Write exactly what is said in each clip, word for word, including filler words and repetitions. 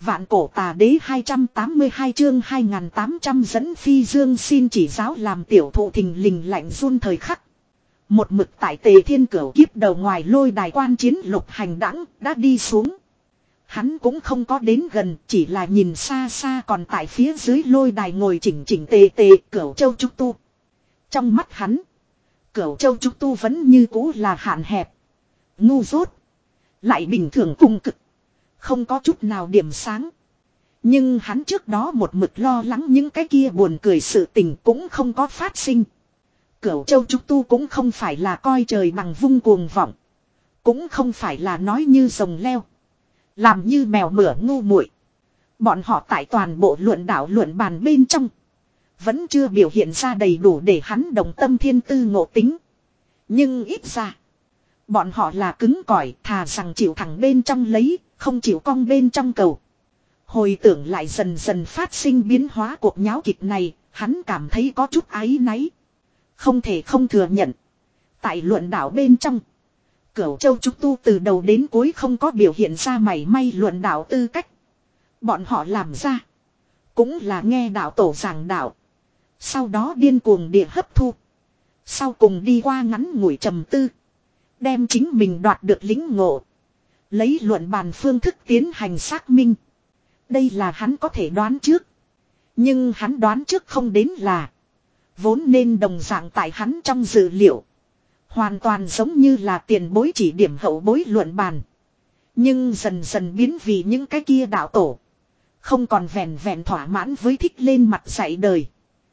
Vạn cổ tà đế hai trăm tám mươi hai chương hai nghìn tám trăm dẫn phi dương xin chỉ giáo làm tiểu thụ thình lình lạnh run thời khắc. Một mực tại Tề Thiên Cửu kiếp đầu ngoài lôi đài quan chiến Lục Hành đãng đã đi xuống. Hắn cũng không có đến gần, chỉ là nhìn xa xa còn tại phía dưới lôi đài ngồi chỉnh chỉnh tề tề Cửu Châu Trúc Tu. Trong mắt hắn, Cửu Châu Trúc Tu vẫn như cũ là hạn hẹp, ngu dốt, lại bình thường cùng cực, không có chút nào điểm sáng. Nhưng hắn trước đó một mực lo lắng những cái kia buồn cười sự tình cũng không có phát sinh. Cửu Châu Trúc Tu cũng không phải là coi trời bằng vung cuồng vọng, cũng không phải là nói như rồng leo, làm như mèo mửa ngu muội. Bọn họ tại toàn bộ luận đạo luận bàn bên trong vẫn chưa biểu hiện ra đầy đủ để hắn đồng tâm thiên tư ngộ tính. Nhưng ít ra bọn họ là cứng cỏi, thà rằng chịu thẳng bên trong lấy, không chịu cong bên trong cầu. Hồi tưởng lại dần dần phát sinh biến hóa cuộc nháo kịch này, hắn cảm thấy có chút áy náy. Không thể không thừa nhận, tại luận đạo bên trong, Cửu Châu Trúc Tu từ đầu đến cuối không có biểu hiện ra mảy may luận đạo tư cách. Bọn họ làm ra cũng là nghe đạo tổ giảng đạo, sau đó điên cuồng địa hấp thu, sau cùng đi qua ngắn ngủi trầm tư, đem chính mình đoạt được lĩnh ngộ, lấy luận bàn phương thức tiến hành xác minh. Đây là hắn có thể đoán trước. Nhưng hắn đoán trước không đến là vốn nên đồng dạng tại hắn trong dự liệu, hoàn toàn giống như là tiền bối chỉ điểm hậu bối luận bàn. Nhưng dần dần biến vì những cái kia đạo tổ không còn vẹn vẹn thỏa mãn với thích lên mặt dạy đời,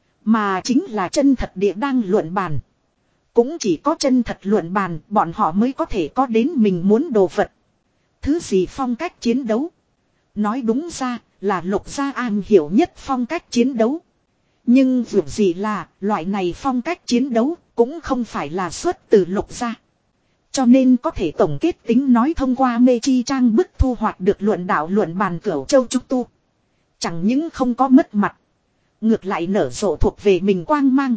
mà chính là chân thật địa đang luận bàn. Cũng chỉ có chân thật luận bàn bọn họ mới có thể có đến mình muốn đồ vật. Thứ gì phong cách chiến đấu? Nói đúng ra là Lục gia am hiểu nhất phong cách chiến đấu. Nhưng việc gì là loại này phong cách chiến đấu cũng không phải là xuất từ Lục gia. Cho nên có thể tổng kết tính nói thông qua mê chi trang bức thu hoạch được luận đạo luận bàn Cửu Châu Trúc Tu. Chẳng những không có mất mặt, ngược lại nở rộ thuộc về mình quang mang.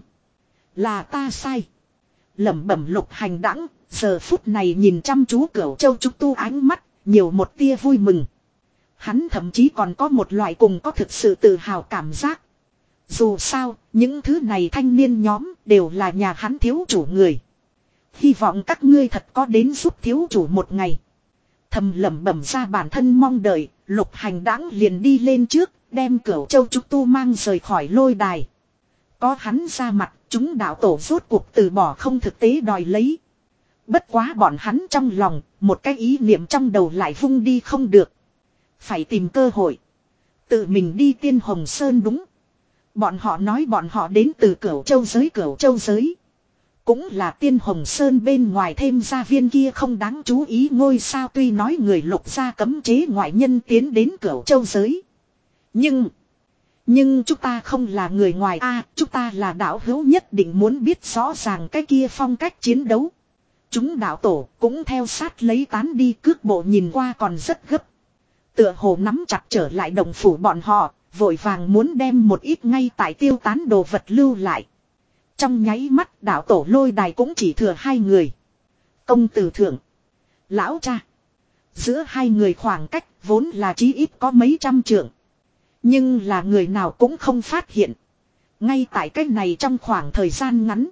Là ta sai. Lẩm bẩm Lục Hành đãng giờ phút này nhìn chăm chú Cửu Châu Trúc Tu ánh mắt nhiều một tia vui mừng. Hắn thậm chí còn có một loại cùng có thực sự tự hào cảm giác. Dù sao, những thứ này thanh niên nhóm đều là nhà hắn thiếu chủ người. Hy vọng các ngươi thật có đến giúp thiếu chủ một ngày. Thầm lẩm bẩm ra bản thân mong đợi, Lục Hành đãng liền đi lên trước, đem Cửu Châu Trúc Tu mang rời khỏi lôi đài. Có hắn ra mặt, chúng đạo tổ rốt cuộc từ bỏ không thực tế đòi lấy. Bất quá bọn hắn trong lòng, một cái ý niệm trong đầu lại vung đi không được. Phải tìm cơ hội tự mình đi Tiên Hồng Sơn đúng. Bọn họ nói bọn họ đến từ Cửu Châu giới Cửu Châu giới. Cũng là Tiên Hồng Sơn bên ngoài thêm gia viên kia không đáng chú ý ngôi sao, tuy nói người Lục gia cấm chế ngoại nhân tiến đến Cửu Châu giới. Nhưng... Nhưng chúng ta không là người ngoài a à, chúng ta là đạo hữu nhất định muốn biết rõ ràng cái kia phong cách chiến đấu. Chúng đạo tổ cũng theo sát lấy tán đi, cước bộ nhìn qua còn rất gấp. Tựa hồ nắm chặt trở lại đồng phủ bọn họ, vội vàng muốn đem một ít ngay tại tiêu tán đồ vật lưu lại. Trong nháy mắt đạo tổ lôi đài cũng chỉ thừa hai người. Công tử thượng, lão cha. Giữa hai người khoảng cách vốn là chí ít có mấy trăm trượng. Nhưng là người nào cũng không phát hiện. Ngay tại cái này trong khoảng thời gian ngắn,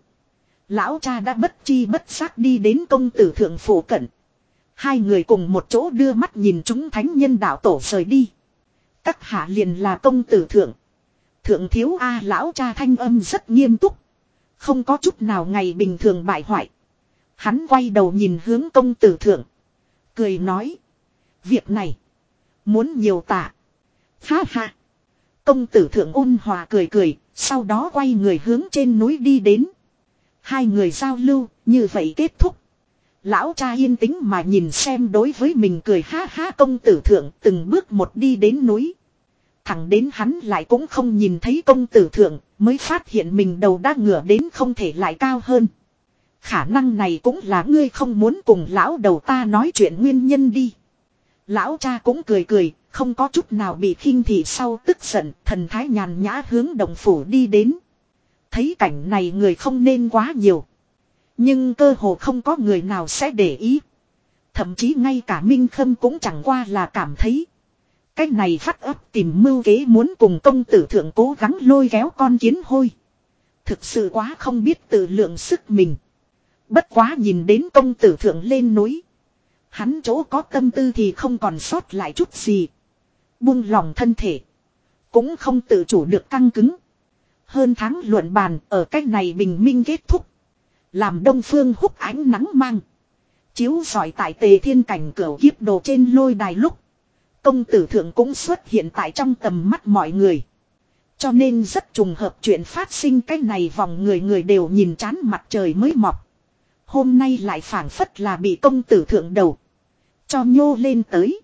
lão cha đã bất chi bất giác đi đến công tử thượng phủ cận. Hai người cùng một chỗ đưa mắt nhìn chúng thánh nhân đạo tổ rời đi. Các hạ liền là công tử thượng. Thượng thiếu a lão cha thanh âm rất nghiêm túc, không có chút nào ngày bình thường bại hoại. Hắn quay đầu nhìn hướng công tử thượng, cười nói: việc này muốn nhiều tạ. Ha ha. Công tử thượng ôn hòa cười cười, sau đó quay người hướng trên núi đi đến. Hai người giao lưu như vậy kết thúc. Lão cha yên tĩnh mà nhìn xem đối với mình cười ha ha công tử thượng, từng bước một đi đến núi. Thẳng đến hắn lại cũng không nhìn thấy công tử thượng, mới phát hiện mình đầu đã ngửa đến không thể lại cao hơn. Khả năng này cũng là ngươi không muốn cùng lão đầu ta nói chuyện nguyên nhân đi. Lão cha cũng cười cười, không có chút nào bị khinh thị sau tức giận, thần thái nhàn nhã hướng đồng phủ đi đến. Thấy cảnh này người không nên quá nhiều. Nhưng cơ hồ không có người nào sẽ để ý. Thậm chí ngay cả Minh Khâm cũng chẳng qua là cảm thấy Cái này phát ấp tìm mưu kế muốn cùng công tử thượng cố gắng lôi kéo con kiến hôi. Thực sự quá không biết tự lượng sức mình. Bất quá nhìn đến công tử thượng lên núi. Hắn chỗ có tâm tư thì không còn sót lại chút gì. Buông lòng thân thể. Cũng không tự chủ được căng cứng. Hơn tháng luận bàn ở cách này bình minh kết thúc. Làm đông phương húc ánh nắng mang. Chiếu rọi tại Tề Thiên cảnh cửu kiếp đồ trên lôi đài lúc. Công tử thượng cũng xuất hiện tại trong tầm mắt mọi người. Cho nên rất trùng hợp chuyện phát sinh cách này vòng người người đều nhìn chán mặt trời mới mọc. Hôm nay lại phảng phất là bị công tử thượng đầu. Cho nhô lên tới.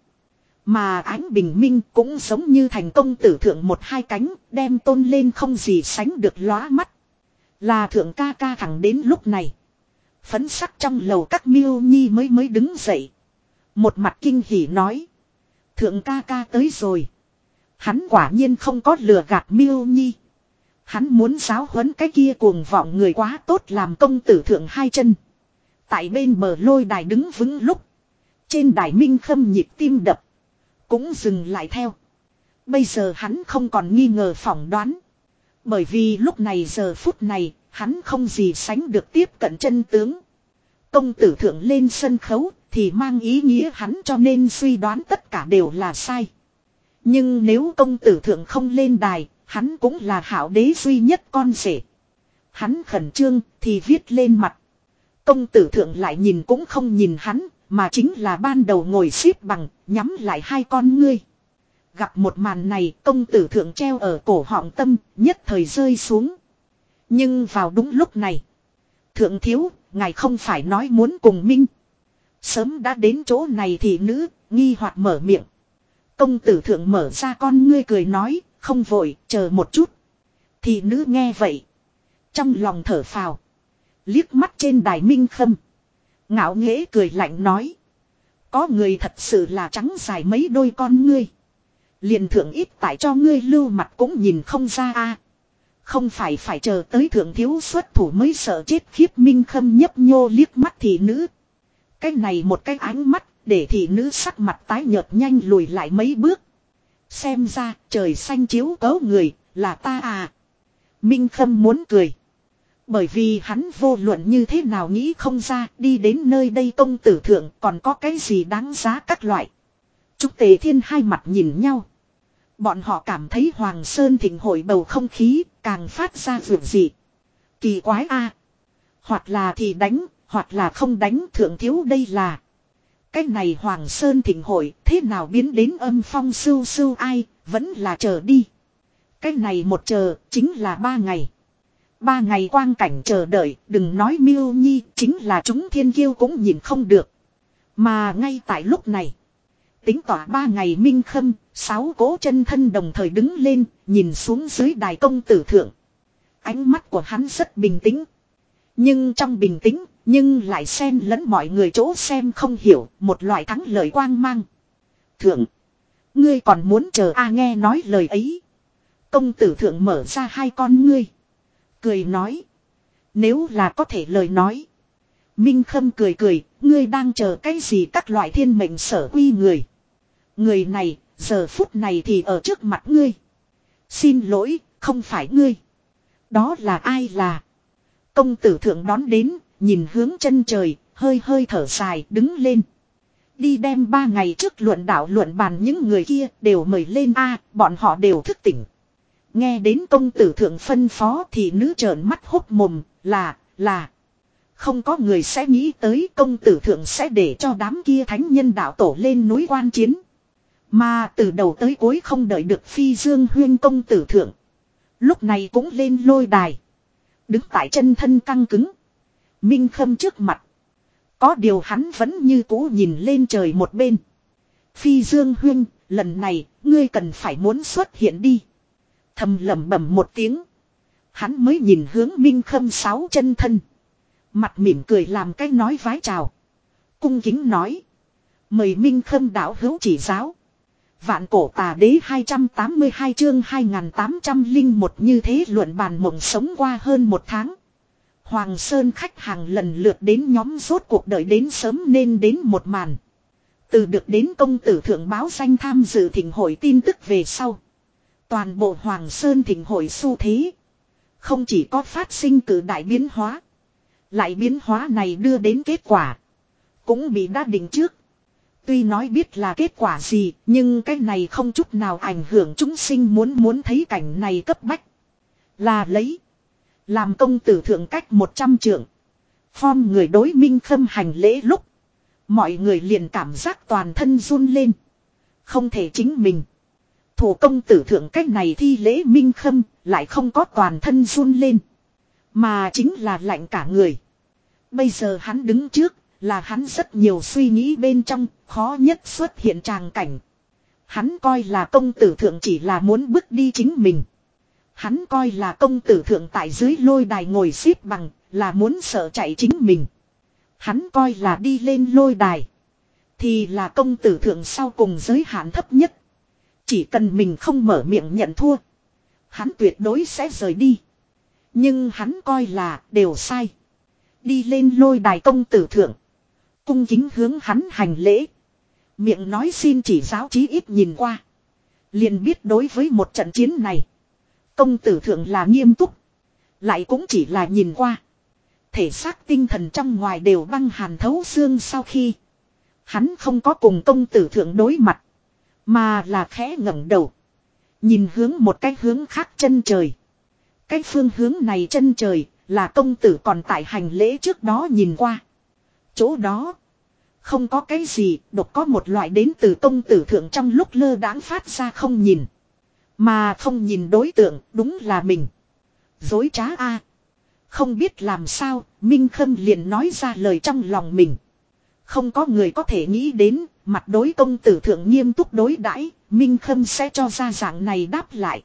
Mà ánh bình minh cũng giống như thành công tử thượng một hai cánh đem tôn lên không gì sánh được lóa mắt. Là thượng ca ca thẳng đến lúc này. Phấn sắc trong lầu các miêu nhi mới mới đứng dậy. Một mặt kinh hỉ nói. Thượng ca ca tới rồi. Hắn quả nhiên không có lừa gạt miêu nhi. Hắn muốn giáo huấn cái kia cuồng vọng người quá tốt làm công tử thượng hai chân. Tại bên bờ lôi đài đứng vững lúc. Trên đài minh khâm nhịp tim đập. Cũng dừng lại theo. Bây giờ hắn không còn nghi ngờ phỏng đoán. Bởi vì lúc này giờ phút này hắn không gì sánh được tiếp cận chân tướng. Công tử thượng lên sân khấu thì mang ý nghĩa hắn cho nên suy đoán tất cả đều là sai. Nhưng nếu công tử thượng không lên đài, hắn cũng là hảo đế duy nhất con rể. Hắn khẩn trương thì viết lên mặt. Công tử thượng lại nhìn cũng không nhìn hắn, mà chính là ban đầu ngồi xếp bằng, nhắm lại hai con ngươi. Gặp một màn này, công tử thượng treo ở cổ họng tâm, nhất thời rơi xuống. Nhưng vào đúng lúc này. Thượng thiếu, ngài không phải nói muốn cùng Minh. Sớm đã đến chỗ này thì nữ, nghi hoặc mở miệng. Công tử thượng mở ra con ngươi cười nói, không vội, chờ một chút. Thì nữ nghe vậy. Trong lòng thở phào. Liếc mắt trên đài minh khâm. Ngạo nghễ cười lạnh nói. Có người thật sự là trắng dài mấy đôi con ngươi. Liền thượng ít tại cho ngươi lưu mặt cũng nhìn không ra a. Không phải phải chờ tới thượng thiếu xuất thủ mới sợ chết khiếp minh khâm nhấp nhô liếc mắt thị nữ. Cái này một cái ánh mắt để thị nữ sắc mặt tái nhợt nhanh lùi lại mấy bước. Xem ra trời xanh chiếu cấu người là ta à. Minh khâm muốn cười. Bởi vì hắn vô luận như thế nào nghĩ không ra đi đến nơi đây công tử thượng còn có cái gì đáng giá các loại. Trúc Tề Thiên hai mặt nhìn nhau. Bọn họ cảm thấy Hoàng Sơn thịnh hội bầu không khí càng phát ra vượt dị. Kỳ quái a. Hoặc là thì đánh, hoặc là không đánh thượng thiếu đây là. Cái này Hoàng Sơn thịnh hội thế nào biến đến âm phong sưu sưu ai, vẫn là chờ đi. Cái này một chờ chính là ba ngày. Ba ngày quang cảnh chờ đợi, đừng nói miêu nhi, chính là chúng thiên kiêu cũng nhìn không được. Mà ngay tại lúc này, tính tỏa ba ngày minh khâm, sáu cố chân thân đồng thời đứng lên, nhìn xuống dưới đài công tử thượng. Ánh mắt của hắn rất bình tĩnh. Nhưng trong bình tĩnh, nhưng lại xen lẫn mọi người chỗ xem không hiểu, một loại thắng lợi quang mang. Thượng, ngươi còn muốn chờ a nghe nói lời ấy. Công tử thượng mở ra hai con ngươi. Cười nói. Nếu là có thể lời nói. Minh Khâm cười cười, ngươi đang chờ cái gì các loại thiên mệnh sở quy người. Người này, giờ phút này thì ở trước mặt ngươi. Xin lỗi, không phải ngươi. Đó là ai là. Công tử thượng đón đến, nhìn hướng chân trời, hơi hơi thở dài, đứng lên. Đi đem ba ngày trước luận đạo luận bàn những người kia đều mời lên a, bọn họ đều thức tỉnh. Nghe đến công tử thượng phân phó thì nữ trợn mắt hốt mồm, là, là. Không có người sẽ nghĩ tới công tử thượng sẽ để cho đám kia thánh nhân đạo tổ lên núi quan chiến. Mà từ đầu tới cuối không đợi được phi dương huyên công tử thượng. Lúc này cũng lên lôi đài. Đứng tại chân thân căng cứng. Minh Khâm trước mặt. Có điều hắn vẫn như cũ nhìn lên trời một bên. Phi dương huyên, lần này, ngươi cần phải muốn xuất hiện đi. Thầm lẩm bẩm một tiếng. Hắn mới nhìn hướng Minh Khâm sáu chân thân. Mặt mỉm cười làm cái nói vái chào. Cung kính nói. Mời Minh Khâm đạo hữu chỉ giáo. Vạn cổ tà đế hai trăm tám mươi hai chương hai nghìn tám trăm lẻ một như thế luận bàn mộng sống qua hơn một tháng. Hoàng Sơn khách hàng lần lượt đến nhóm rốt cuộc đợi đến sớm nên đến một màn. Từ được đến công tử thượng báo danh tham dự thịnh hội tin tức về sau. Toàn bộ Hoàng Sơn thịnh hội xu thế. Không chỉ có phát sinh cử đại biến hóa. Lại biến hóa này đưa đến kết quả. Cũng bị đã định trước. Tuy nói biết là kết quả gì, nhưng cái này không chút nào ảnh hưởng chúng sinh muốn muốn thấy cảnh này cấp bách. Là lấy. Làm công tử thượng cách một trăm trượng. Form người đối Minh Khâm hành lễ lúc. Mọi người liền cảm giác toàn thân run lên. Không thể chính mình. Thủ công tử thượng cách này thi lễ Minh Khâm lại không có toàn thân run lên. Mà chính là lạnh cả người. Bây giờ hắn đứng trước. Là hắn rất nhiều suy nghĩ bên trong, khó nhất xuất hiện tràng cảnh. Hắn coi là công tử thượng chỉ là muốn bước đi chính mình. Hắn coi là công tử thượng tại dưới lôi đài ngồi xếp bằng, là muốn sợ chạy chính mình. Hắn coi là đi lên lôi đài. Thì là công tử thượng sau cùng giới hạn thấp nhất. Chỉ cần mình không mở miệng nhận thua. Hắn tuyệt đối sẽ rời đi. Nhưng hắn coi là đều sai. Đi lên lôi đài công tử thượng. Cung kính hướng hắn hành lễ. Miệng nói xin chỉ giáo chí ít nhìn qua. Liền biết đối với một trận chiến này. Công tử thượng là nghiêm túc. Lại cũng chỉ là nhìn qua. Thể xác tinh thần trong ngoài đều băng hàn thấu xương sau khi. Hắn không có cùng công tử thượng đối mặt. Mà là khẽ ngẩng đầu. Nhìn hướng một cái hướng khác chân trời. Cái phương hướng này chân trời là công tử còn tại hành lễ trước đó nhìn qua. Chỗ đó. Không có cái gì, độc có một loại đến từ công tử thượng trong lúc lơ đãng phát ra không nhìn. Mà không nhìn đối tượng, đúng là mình. Dối trá a. Không biết làm sao, Minh Khâm liền nói ra lời trong lòng mình. Không có người có thể nghĩ đến, mặt đối công tử thượng nghiêm túc đối đãi, Minh Khâm sẽ cho ra dạng này đáp lại.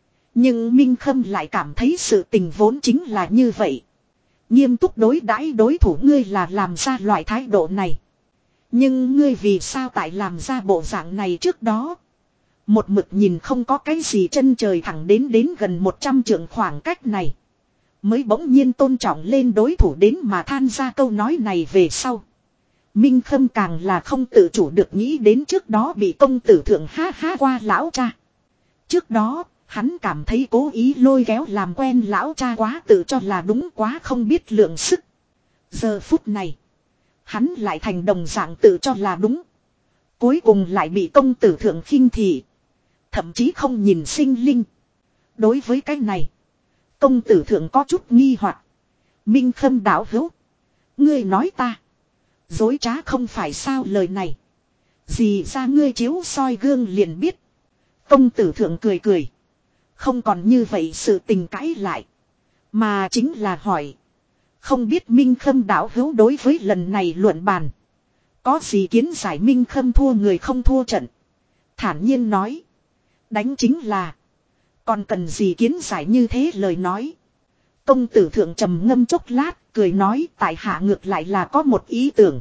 Nhưng Minh Khâm lại cảm thấy sự tình vốn chính là như vậy. Nghiêm túc đối đãi đối thủ ngươi là làm ra loại thái độ này. Nhưng ngươi vì sao tại làm ra bộ dạng này trước đó. Một mực nhìn không có cái gì chân trời thẳng đến đến gần một trăm trượng khoảng cách này. Mới bỗng nhiên tôn trọng lên đối thủ đến mà than ra câu nói này về sau. Minh Khâm càng là không tự chủ được nghĩ đến trước đó bị công tử thượng ha ha qua lão cha. Trước đó, hắn cảm thấy cố ý lôi kéo làm quen lão cha quá tự cho là đúng quá không biết lượng sức. Giờ phút này. Hắn lại thành đồng dạng tự cho là đúng. Cuối cùng lại bị công tử thượng khinh thị. Thậm chí không nhìn sinh linh. Đối với cái này. Công tử thượng có chút nghi hoặc. Minh Khâm đạo hữu. Ngươi nói ta. Dối trá không phải sao lời này. Gì ra ngươi chiếu soi gương liền biết. Công tử thượng cười cười. Không còn như vậy sự tình cãi lại. Mà chính là hỏi. Không biết Minh Khâm đạo hữu đối với lần này luận bàn. Có gì kiến giải Minh Khâm thua người không thua trận. Thản nhiên nói. Đánh chính là. Còn cần gì kiến giải như thế lời nói. Công tử thượng trầm ngâm chốc lát. Cười nói tại hạ ngược lại là có một ý tưởng.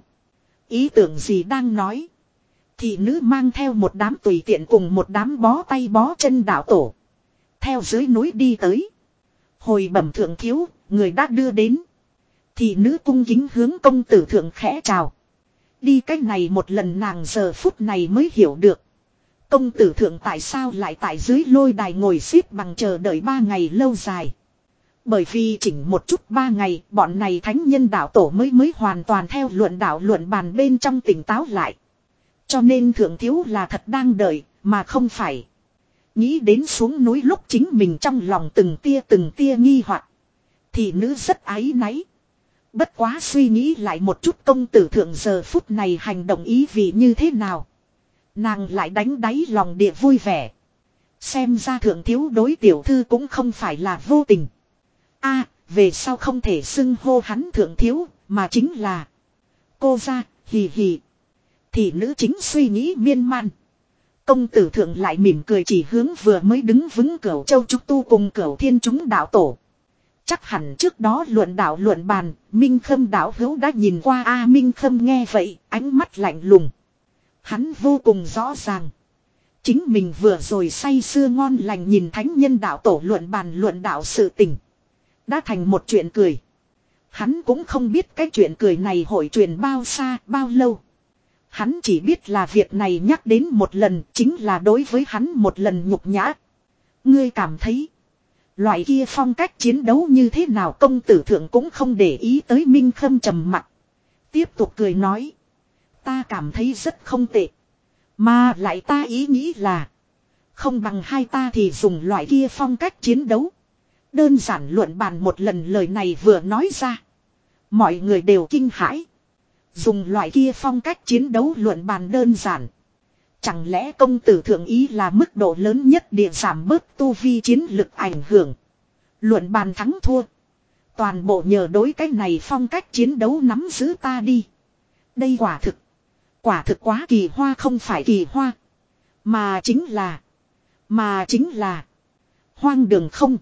Ý tưởng gì đang nói. Thị nữ mang theo một đám tùy tiện cùng một đám bó tay bó chân đạo tổ. Theo dưới núi đi tới. Hồi bẩm thượng thiếu. Người đã đưa đến. Thị nữ cung kính hướng công tử thượng khẽ chào. Đi cách này một lần nàng giờ phút này mới hiểu được. Công tử thượng tại sao lại tại dưới lôi đài ngồi xếp bằng chờ đợi ba ngày lâu dài. Bởi vì chỉnh một chút ba ngày bọn này thánh nhân đạo tổ mới mới hoàn toàn theo luận đạo luận bàn bên trong tỉnh táo lại. Cho nên thượng thiếu là thật đang đợi mà không phải. Nghĩ đến xuống núi lúc chính mình trong lòng từng tia từng tia nghi hoặc. Thì nữ rất áy náy. Bất quá suy nghĩ lại một chút công tử thượng giờ phút này hành động ý vị như thế nào. Nàng lại đánh đáy lòng địa vui vẻ. Xem ra thượng thiếu đối tiểu thư cũng không phải là vô tình. A, về sau không thể xưng hô hắn thượng thiếu, mà chính là cô ra, hì hì. Thì nữ chính suy nghĩ miên man. Công tử thượng lại mỉm cười chỉ hướng vừa mới đứng vững Cửu Châu Trúc Tu cùng Cửu Thiên chúng đạo tổ. Chắc hẳn trước đó luận đạo luận bàn, Minh Khâm đạo hữu đã nhìn qua a Minh Khâm nghe vậy, ánh mắt lạnh lùng. Hắn vô cùng rõ ràng. Chính mình vừa rồi say sưa ngon lành nhìn thánh nhân đạo tổ luận bàn luận đạo sự tình. Đã thành một chuyện cười. Hắn cũng không biết cái chuyện cười này hội truyền bao xa, bao lâu. Hắn chỉ biết là việc này nhắc đến một lần chính là đối với hắn một lần nhục nhã. Ngươi cảm thấy loại kia phong cách chiến đấu như thế nào? Công tử thượng cũng không để ý tới Minh Khâm trầm mặt. Tiếp tục cười nói. Ta cảm thấy rất không tệ. Mà lại ta ý nghĩ là không bằng hai ta thì dùng loại kia phong cách chiến đấu. Đơn giản luận bàn một lần. Lời này vừa nói ra, mọi người đều kinh hãi. Dùng loại kia phong cách chiến đấu luận bàn đơn giản. Chẳng lẽ công tử thượng ý là mức độ lớn nhất địa giảm bớt tu vi chiến lực ảnh hưởng. Luận bàn thắng thua toàn bộ nhờ đối cái này phong cách chiến đấu nắm giữ ta đi. Đây quả thực Quả thực quá kỳ hoa. Không phải kỳ hoa, Mà chính là Mà chính là hoang đường. Không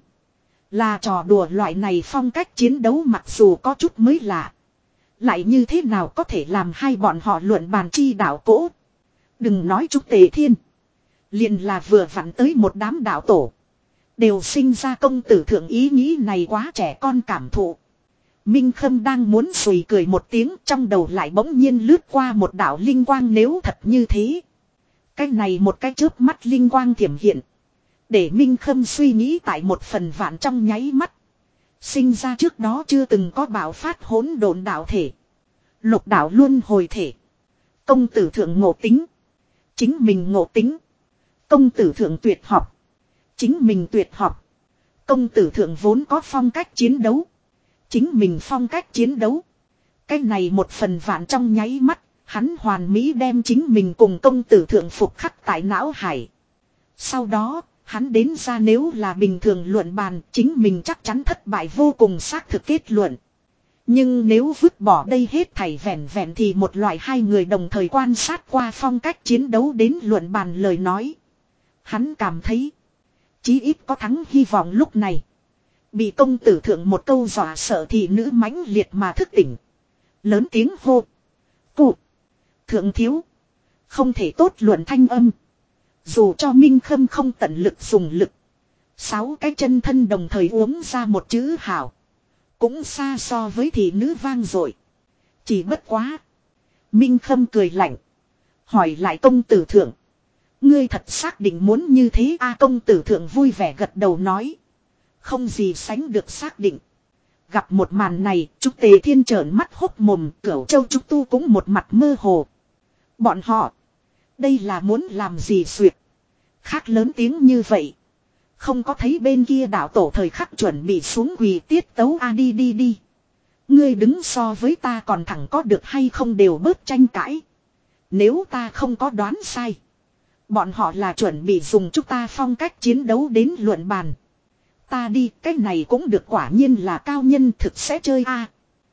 là trò đùa. Loại này phong cách chiến đấu mặc dù có chút mới lạ, lại như thế nào có thể làm hai bọn họ luận bàn chi đạo cỗ. Đừng nói Trúc Tề Thiên, liền là vừa vặn tới một đám đạo tổ, đều sinh ra công tử thượng ý nghĩ này quá trẻ con cảm thụ. Minh Khâm đang muốn sùi cười một tiếng, trong đầu lại bỗng nhiên lướt qua một đạo linh quang. Nếu thật như thế, cái này một cái chớp mắt linh quang thiểm hiện, để Minh Khâm suy nghĩ tại một phần vạn trong nháy mắt, sinh ra trước đó chưa từng có bạo phát hỗn độn đạo thể, lục đạo luân hồi thể. Công tử thượng ngộ tính, chính mình ngộ tính. Công tử thượng tuyệt học, chính mình tuyệt học. Công tử thượng vốn có phong cách chiến đấu, chính mình phong cách chiến đấu. Cái này một phần vạn trong nháy mắt, hắn hoàn mỹ đem chính mình cùng công tử thượng phục khắc tại não hải. Sau đó, hắn đến ra nếu là bình thường luận bàn, chính mình chắc chắn thất bại vô cùng xác thực kết luận. Nhưng nếu vứt bỏ đây hết thảy vẹn vẹn thì một loại hai người đồng thời quan sát qua phong cách chiến đấu đến luận bàn lời nói, hắn cảm thấy chí ít có thắng hy vọng. Lúc này bị công tử thượng một câu dọa sợ thì nữ mãnh liệt mà thức tỉnh, lớn tiếng hô. Cụ thượng thiếu, không thể tốt luận thanh âm. Dù cho Minh Khâm không tận lực dùng lực, sáu cái chân thân đồng thời uống ra một chữ hảo, cũng xa so với thị nữ vang dội. Chỉ bất quá, Minh Khâm cười lạnh, hỏi lại công tử thượng, ngươi thật xác định muốn như thế a? Công tử thượng vui vẻ gật đầu nói, không gì sánh được xác định. Gặp một màn này, Trúc Tề Thiên trợn mắt hốc mồm, Cửu Châu Trúc Tu cũng một mặt mơ hồ. Bọn họ, đây là muốn làm gì duyệt? Khác lớn tiếng như vậy, không có thấy bên kia đạo tổ thời khắc chuẩn bị xuống quỳ tiết tấu a? Đi đi đi, ngươi đứng so với ta còn thẳng có được hay không đều bớt tranh cãi. Nếu ta không có đoán sai, bọn họ là chuẩn bị dùng chúng ta phong cách chiến đấu đến luận bàn. Ta đi, cái này cũng được, quả nhiên là cao nhân thực sẽ chơi a.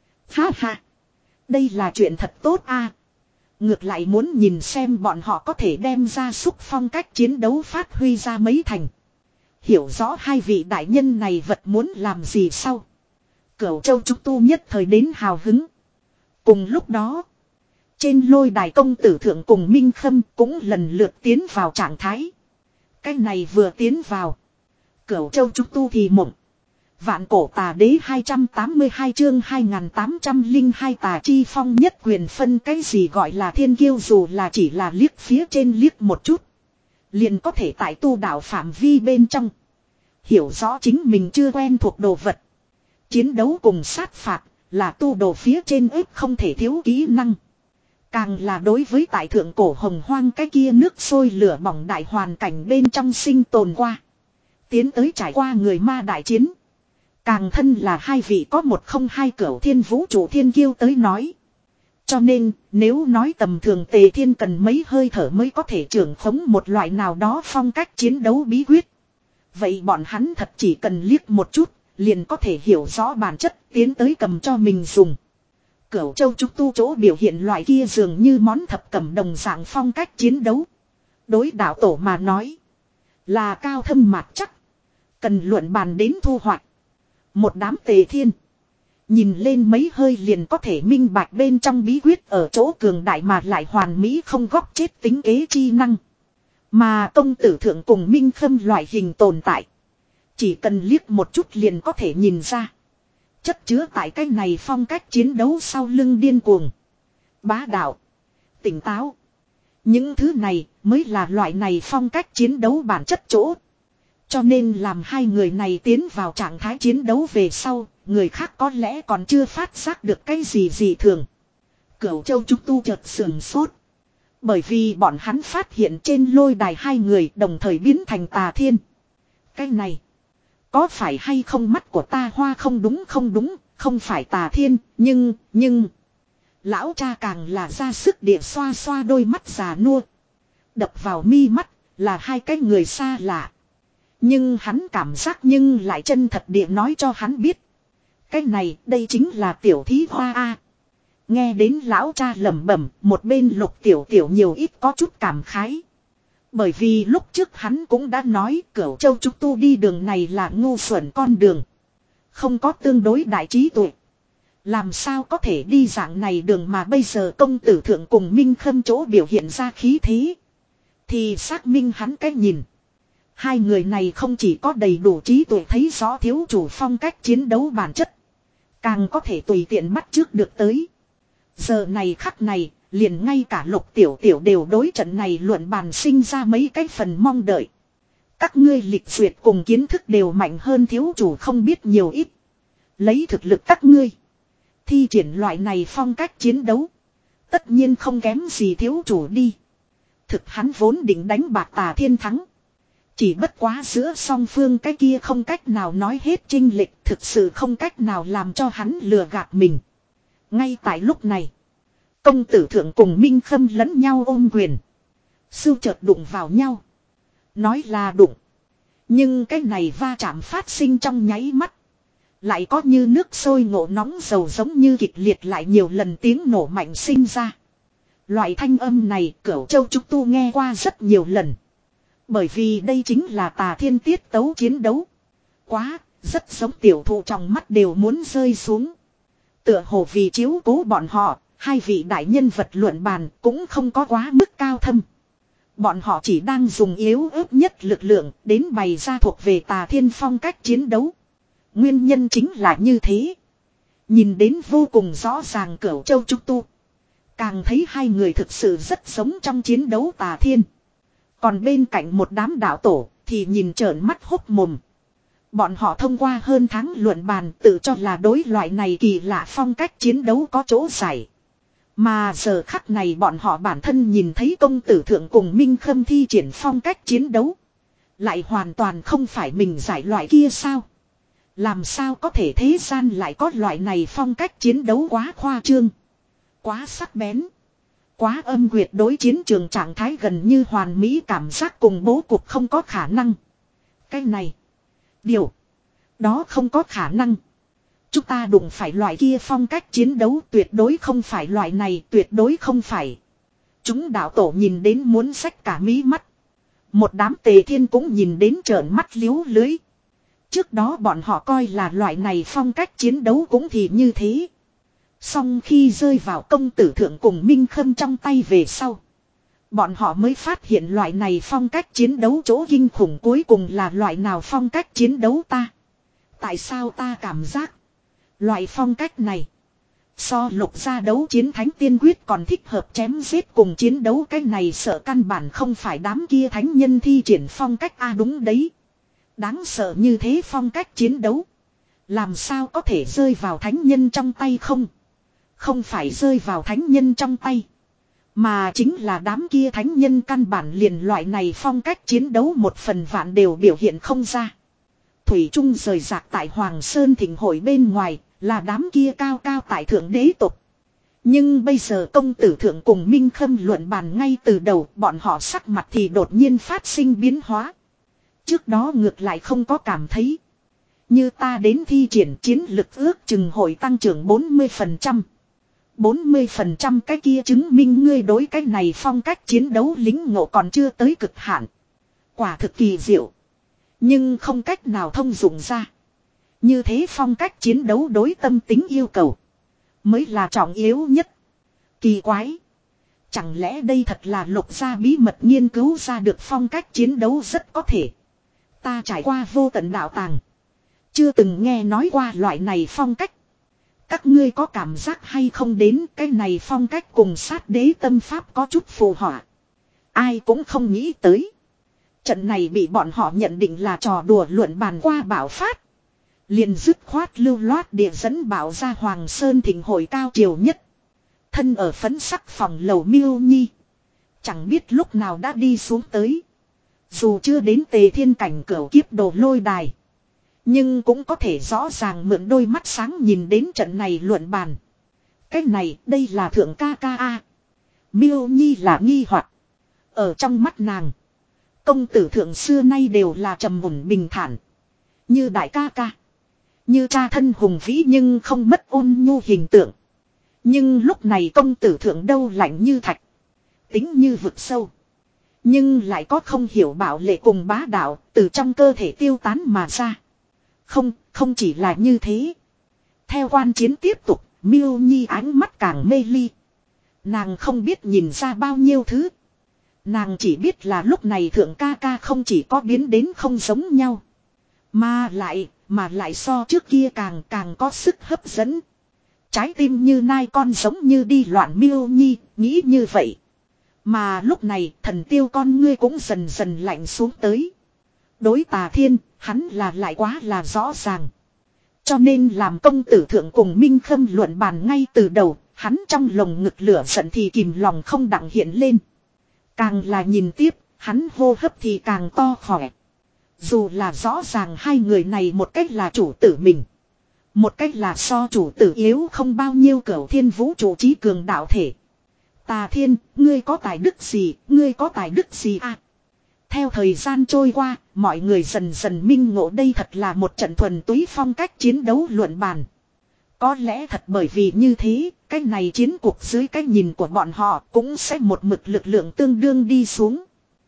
Ha ha, đây là chuyện thật tốt a. Ngược lại muốn nhìn xem bọn họ có thể đem ra xúc phong cách chiến đấu phát huy ra mấy thành. Hiểu rõ hai vị đại nhân này vật muốn làm gì sau, Cửu Châu Trúc Tu nhất thời đến hào hứng. Cùng lúc đó, trên lôi đài công tử thượng cùng Minh Khâm cũng lần lượt tiến vào trạng thái. Cái này vừa tiến vào, Cửu Châu Trúc Tu thì mộng. Vạn cổ tà đế hai trăm tám mươi hai chương hai nghìn tám trăm lẻ hai tà chi phong nhất quyền phân. Cái gì gọi là thiên kiêu, dù là chỉ là liếc phía trên liếc một chút, liền có thể tại tu đạo phạm vi bên trong hiểu rõ chính mình chưa quen thuộc đồ vật. Chiến đấu cùng sát phạt là tu đồ phía trên ếp không thể thiếu kỹ năng. Càng là đối với tại thượng cổ hồng hoang cái kia nước sôi lửa bỏng đại hoàn cảnh bên trong sinh tồn qua, tiến tới trải qua người ma đại chiến. Càng thân là hai vị có một không hai cửu thiên vũ trụ thiên kiêu tới nói. Cho nên, nếu nói tầm thường Tề Thiên cần mấy hơi thở mới có thể trưởng khống một loại nào đó phong cách chiến đấu bí quyết, vậy bọn hắn thật chỉ cần liếc một chút, liền có thể hiểu rõ bản chất, tiến tới cầm cho mình dùng. Cửu Châu Trúc Tu chỗ biểu hiện loại kia dường như món thập cẩm đồng dạng phong cách chiến đấu, đối đạo tổ mà nói là cao thâm mạt chắc, cần luận bàn đến thu hoạch. Một đám Tề Thiên nhìn lên mấy hơi liền có thể minh bạch bên trong bí quyết ở chỗ cường đại mà lại hoàn mỹ không góc chết tính kế chi năng. Mà công tử thượng cùng Minh Khâm loại hình tồn tại, chỉ cần liếc một chút liền có thể nhìn ra chất chứa tại cái này phong cách chiến đấu sau lưng điên cuồng, bá đạo, tỉnh táo. Những thứ này mới là loại này phong cách chiến đấu bản chất chỗ. Cho nên làm hai người này tiến vào trạng thái chiến đấu về sau, người khác có lẽ còn chưa phát giác được cái gì gì thường. Cửu Châu Trúc Tu chợt sườn sốt. Bởi vì bọn hắn phát hiện trên lôi đài hai người đồng thời biến thành Tà Thiên. Cái này, có phải hay không mắt của ta hoa không đúng không đúng, không phải Tà Thiên, nhưng, nhưng... Lão cha càng là ra sức địa xoa xoa đôi mắt già nua. Đập vào mi mắt, là hai cái người xa lạ. Nhưng hắn cảm giác nhưng lại chân thật địa nói cho hắn biết. Cái này, đây chính là tiểu thí hoa A. Nghe đến lão cha lẩm bẩm, một bên Lục Tiểu Tiểu nhiều ít có chút cảm khái. Bởi vì lúc trước hắn cũng đã nói Cửu Châu Trúc Tu đi đường này là ngu xuẩn con đường. Không có tương đối đại trí tuệ. Làm sao có thể đi dạng này đường mà bây giờ công tử thượng cùng Minh Khâm chỗ biểu hiện ra khí thế. Thì xác minh hắn cách nhìn. Hai người này không chỉ có đầy đủ trí tuệ thấy rõ thiếu chủ phong cách chiến đấu bản chất. Càng có thể tùy tiện bắt trước được tới. Giờ này khắc này, liền ngay cả Lục Tiểu Tiểu đều đối trận này luận bàn sinh ra mấy cái phần mong đợi. Các ngươi lịch duyệt cùng kiến thức đều mạnh hơn thiếu chủ không biết nhiều ít. Lấy thực lực các ngươi. Thi triển loại này phong cách chiến đấu. Tất nhiên không kém gì thiếu chủ đi. Thực hắn vốn định đánh bạc Tà Thiên thắng. Chỉ bất quá giữa song phương cái kia không cách nào nói hết chênh lệch, thực sự không cách nào làm cho hắn lừa gạt mình. Ngay tại lúc này, công tử thượng cùng Minh Khâm lẫn nhau ôm quyền. Sưu chợt đụng vào nhau. Nói là đụng. Nhưng cái này va chạm phát sinh trong nháy mắt. Lại có như nước sôi ngộ nóng dầu giống như kịch liệt lại nhiều lần tiếng nổ mạnh sinh ra. Loại thanh âm này Cửu Châu Trúc Tu nghe qua rất nhiều lần. Bởi vì đây chính là Tà Thiên tiết tấu chiến đấu. Quá, rất giống tiểu thụ trong mắt đều muốn rơi xuống. Tựa hồ vì chiếu cố bọn họ, hai vị đại nhân vật luận bàn cũng không có quá mức cao thâm. Bọn họ chỉ đang dùng yếu ớt nhất lực lượng đến bày ra thuộc về Tà Thiên phong cách chiến đấu. Nguyên nhân chính là như thế. Nhìn đến vô cùng rõ ràng Cửu Châu Trúc Tu. Càng thấy hai người thực sự rất giống trong chiến đấu Tà Thiên. Còn bên cạnh một đám đạo tổ thì nhìn trợn mắt hốc mồm. Bọn họ thông qua hơn tháng luận bàn tự cho là đối loại này kỳ lạ phong cách chiến đấu có chỗ giải. Mà giờ khắc này bọn họ bản thân nhìn thấy công tử thượng cùng Minh Khâm thi triển phong cách chiến đấu. Lại hoàn toàn không phải mình giải loại kia sao. Làm sao có thể thế gian lại có loại này phong cách chiến đấu quá khoa trương. Quá sắc bén. Quá âm quyệt đối chiến trường trạng thái gần như hoàn mỹ cảm giác cùng bố cục không có khả năng. Cái này. Điều. Đó không có khả năng. Chúng ta đụng phải loại kia phong cách chiến đấu tuyệt đối không phải loại này tuyệt đối không phải. Chúng đạo tổ nhìn đến muốn xách cả mí mắt. Một đám Tề Thiên cũng nhìn đến trợn mắt liếu lưới. Trước đó bọn họ coi là loại này phong cách chiến đấu cũng thì như thế. Xong khi rơi vào công tử thượng cùng Minh Khâm trong tay về sau. Bọn họ mới phát hiện loại này phong cách chiến đấu chỗ kinh khủng cuối cùng là loại nào phong cách chiến đấu ta. Tại sao ta cảm giác loại phong cách này so lục gia đấu chiến thánh tiên quyết còn thích hợp chém giết cùng chiến đấu cái này sợ căn bản không phải đám kia thánh nhân thi triển phong cách a đúng đấy. Đáng sợ như thế phong cách chiến đấu. Làm sao có thể rơi vào thánh nhân trong tay không? Không phải rơi vào thánh nhân trong tay. Mà chính là đám kia thánh nhân căn bản liền loại này phong cách chiến đấu một phần vạn đều biểu hiện không ra. Thủy Trung rời rạc tại Hoàng Sơn Thịnh hội bên ngoài là đám kia cao cao tại thượng đế tục. Nhưng bây giờ công tử thượng cùng Minh Khâm luận bàn ngay từ đầu bọn họ sắc mặt thì đột nhiên phát sinh biến hóa. Trước đó ngược lại không có cảm thấy. Như ta đến thi triển chiến lực ước chừng hội tăng trưởng bốn mươi phần trăm. bốn mươi phần trăm cái kia chứng minh ngươi đối cái này phong cách chiến đấu lính ngộ còn chưa tới cực hạn. Quả thực kỳ diệu. Nhưng không cách nào thông dụng ra. Như thế phong cách chiến đấu đối tâm tính yêu cầu. Mới là trọng yếu nhất. Kỳ quái. Chẳng lẽ đây thật là lục gia bí mật nghiên cứu ra được phong cách chiến đấu rất có thể. Ta trải qua vô tận đạo tàng. Chưa từng nghe nói qua loại này phong cách. Các ngươi có cảm giác hay không đến cái này phong cách cùng sát đế tâm pháp có chút phù họa. Ai cũng không nghĩ tới. Trận này bị bọn họ nhận định là trò đùa luận bàn qua bạo phát. Liền dứt khoát lưu loát địa dẫn bảo ra Hoàng Sơn thịnh hội cao triều nhất. Thân ở phấn sắc phòng lầu Miêu Nhi. Chẳng biết lúc nào đã đi xuống tới. Dù chưa đến Tề Thiên cảnh cửu kiếp đồ lôi đài. Nhưng cũng có thể rõ ràng mượn đôi mắt sáng nhìn đến trận này luận bàn. Cái này đây là thượng ca ca a. Miêu Nhi là nghi hoặc. Ở trong mắt nàng. Công tử thượng xưa nay đều là trầm ổn bình thản. Như đại ca ca. Như cha thân hùng vĩ nhưng không mất ôn nhu hình tượng. Nhưng lúc này công tử thượng đâu lạnh như thạch. Tính như vực sâu. Nhưng lại có không hiểu bảo lệ cùng bá đạo từ trong cơ thể tiêu tán mà ra. Không, không chỉ là như thế. Theo quan chiến tiếp tục, Miêu Nhi ánh mắt càng mê ly. Nàng không biết nhìn ra bao nhiêu thứ. Nàng chỉ biết là lúc này thượng ca ca không chỉ có biến đến không giống nhau. Mà lại, mà lại so trước kia càng càng có sức hấp dẫn. Trái tim như nai con giống như đi loạn Miêu Nhi, nghĩ như vậy. Mà lúc này thần tiêu con ngươi cũng dần dần lạnh xuống tới. Đối Tà Thiên, hắn là lại quá là rõ ràng. Cho nên làm công tử thượng cùng Minh Khâm luận bàn ngay từ đầu, hắn trong lồng ngực lửa giận thì kìm lòng không đặng hiện lên. Càng là nhìn tiếp, hắn hô hấp thì càng to khỏe. Dù là rõ ràng hai người này một cách là chủ tử mình. Một cách là so chủ tử yếu không bao nhiêu cửu thiên vũ trụ trí cường đạo thể. Tà Thiên, ngươi có tài đức gì, ngươi có tài đức gì à? Theo thời gian trôi qua, mọi người dần dần minh ngộ đây thật là một trận thuần túy phong cách chiến đấu luận bàn. Có lẽ thật bởi vì như thế, cái này chiến cuộc dưới cái nhìn của bọn họ cũng sẽ một mực lực lượng tương đương đi xuống.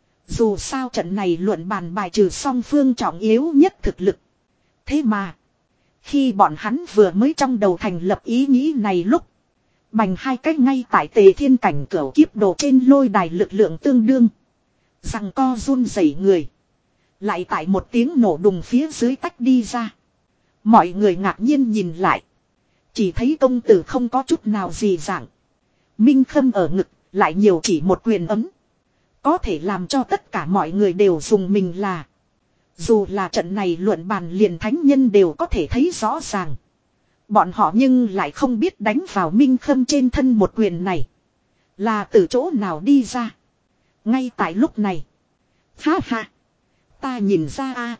Dù sao trận này luận bàn bài trừ song phương trọng yếu nhất thực lực. Thế mà, khi bọn hắn vừa mới trong đầu thành lập ý nghĩ này lúc, bành hai cách ngay tại Tề Thiên cảnh cửu kiếp đồ trên lôi đài lực lượng tương đương. Rằng co run rẩy người. Lại tại một tiếng nổ đùng phía dưới tách đi ra. Mọi người ngạc nhiên nhìn lại. Chỉ thấy công tử không có chút nào gì dạng. Minh Khâm ở ngực, lại nhiều chỉ một quyền ấm. Có thể làm cho tất cả mọi người đều dùng mình là. Dù là trận này luận bàn liền thánh nhân đều có thể thấy rõ ràng. Bọn họ nhưng lại không biết đánh vào Minh Khâm trên thân một quyền này. Là từ chỗ nào đi ra. Ngay tại lúc này. Ha ha. Ta nhìn ra a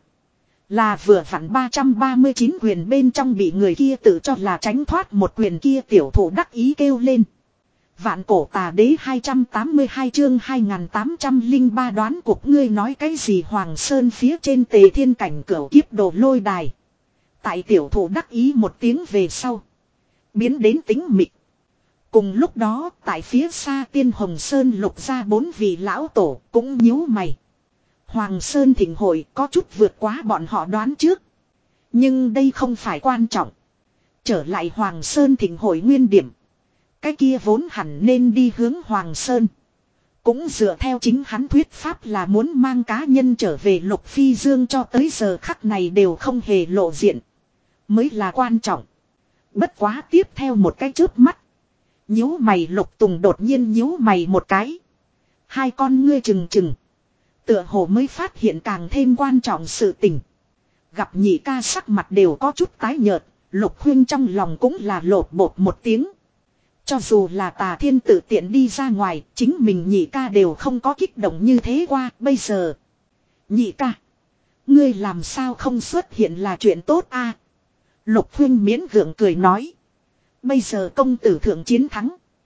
là vừa vặn ba trăm ba mươi chín quyền bên trong bị người kia tự cho là tránh thoát một quyền kia tiểu thủ đắc ý kêu lên. Vạn cổ tà đế hai trăm tám mươi hai chương hai nghìn tám trăm lẻ ba đoán cuộc ngươi nói cái gì Hoàng Sơn phía trên Tề Thiên cảnh cửu kiếp đồ lôi đài. Tại tiểu thủ đắc ý một tiếng về sau. Biến đến tính mịt. Cùng lúc đó tại phía xa Tiên Hồng Sơn lục ra bốn vị lão tổ cũng nhíu mày. Hoàng Sơn thịnh hội có chút vượt quá bọn họ đoán trước. Nhưng đây không phải quan trọng. Trở lại Hoàng Sơn thịnh hội nguyên điểm. Cái kia vốn hẳn nên đi hướng Hoàng Sơn. Cũng dựa theo chính hắn thuyết pháp là muốn mang cá nhân trở về Lục Phi Dương cho tới giờ khắc này đều không hề lộ diện. Mới là quan trọng. Bất quá tiếp theo một cái chớp mắt. Nhíu mày Lục Tùng đột nhiên nhíu mày một cái. Hai con ngươi trừng trừng. Tựa hồ mới phát hiện càng thêm quan trọng sự tình. Gặp nhị ca sắc mặt đều có chút tái nhợt. Lục Huyên trong lòng cũng là lột bột một tiếng. Cho dù là Tà Thiên tự tiện đi ra ngoài, chính mình nhị ca đều không có kích động như thế qua, bây giờ. Nhị ca, ngươi làm sao không xuất hiện là chuyện tốt a? Lục Huyên miễn gượng cười nói. Bây giờ công tử thượng chiến thắng.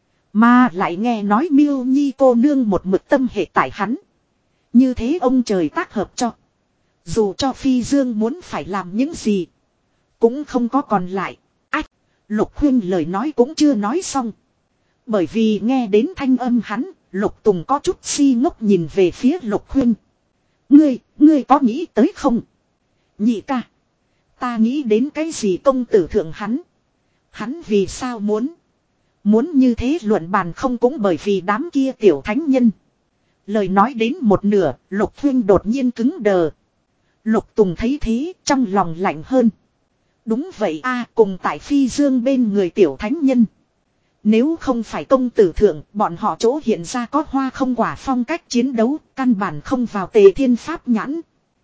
Mà lại nghe nói Miêu Nhi cô nương một mực tâm hệ tại hắn. Như thế ông trời tác hợp cho. Dù cho Phi Dương muốn phải làm những gì. Cũng không có còn lại. Ách, Lục Huyên lời nói cũng chưa nói xong. Bởi vì nghe đến thanh âm hắn, Lục Tùng có chút si ngốc nhìn về phía Lục Huyên. Ngươi, ngươi có nghĩ tới không? Nhị ca. Ta nghĩ đến cái gì công tử thượng hắn. Hắn vì sao muốn. Muốn như thế luận bàn không cũng bởi vì đám kia tiểu thánh nhân. Lời nói đến một nửa, Lục Huyên đột nhiên cứng đờ. Lục Tùng thấy thế, trong lòng lạnh hơn. Đúng vậy a, cùng tại phi dương bên người tiểu thánh nhân. Nếu không phải công tử thượng, bọn họ chỗ hiện ra có hoa không quả phong cách chiến đấu, căn bản không vào Tề Thiên pháp nhãn.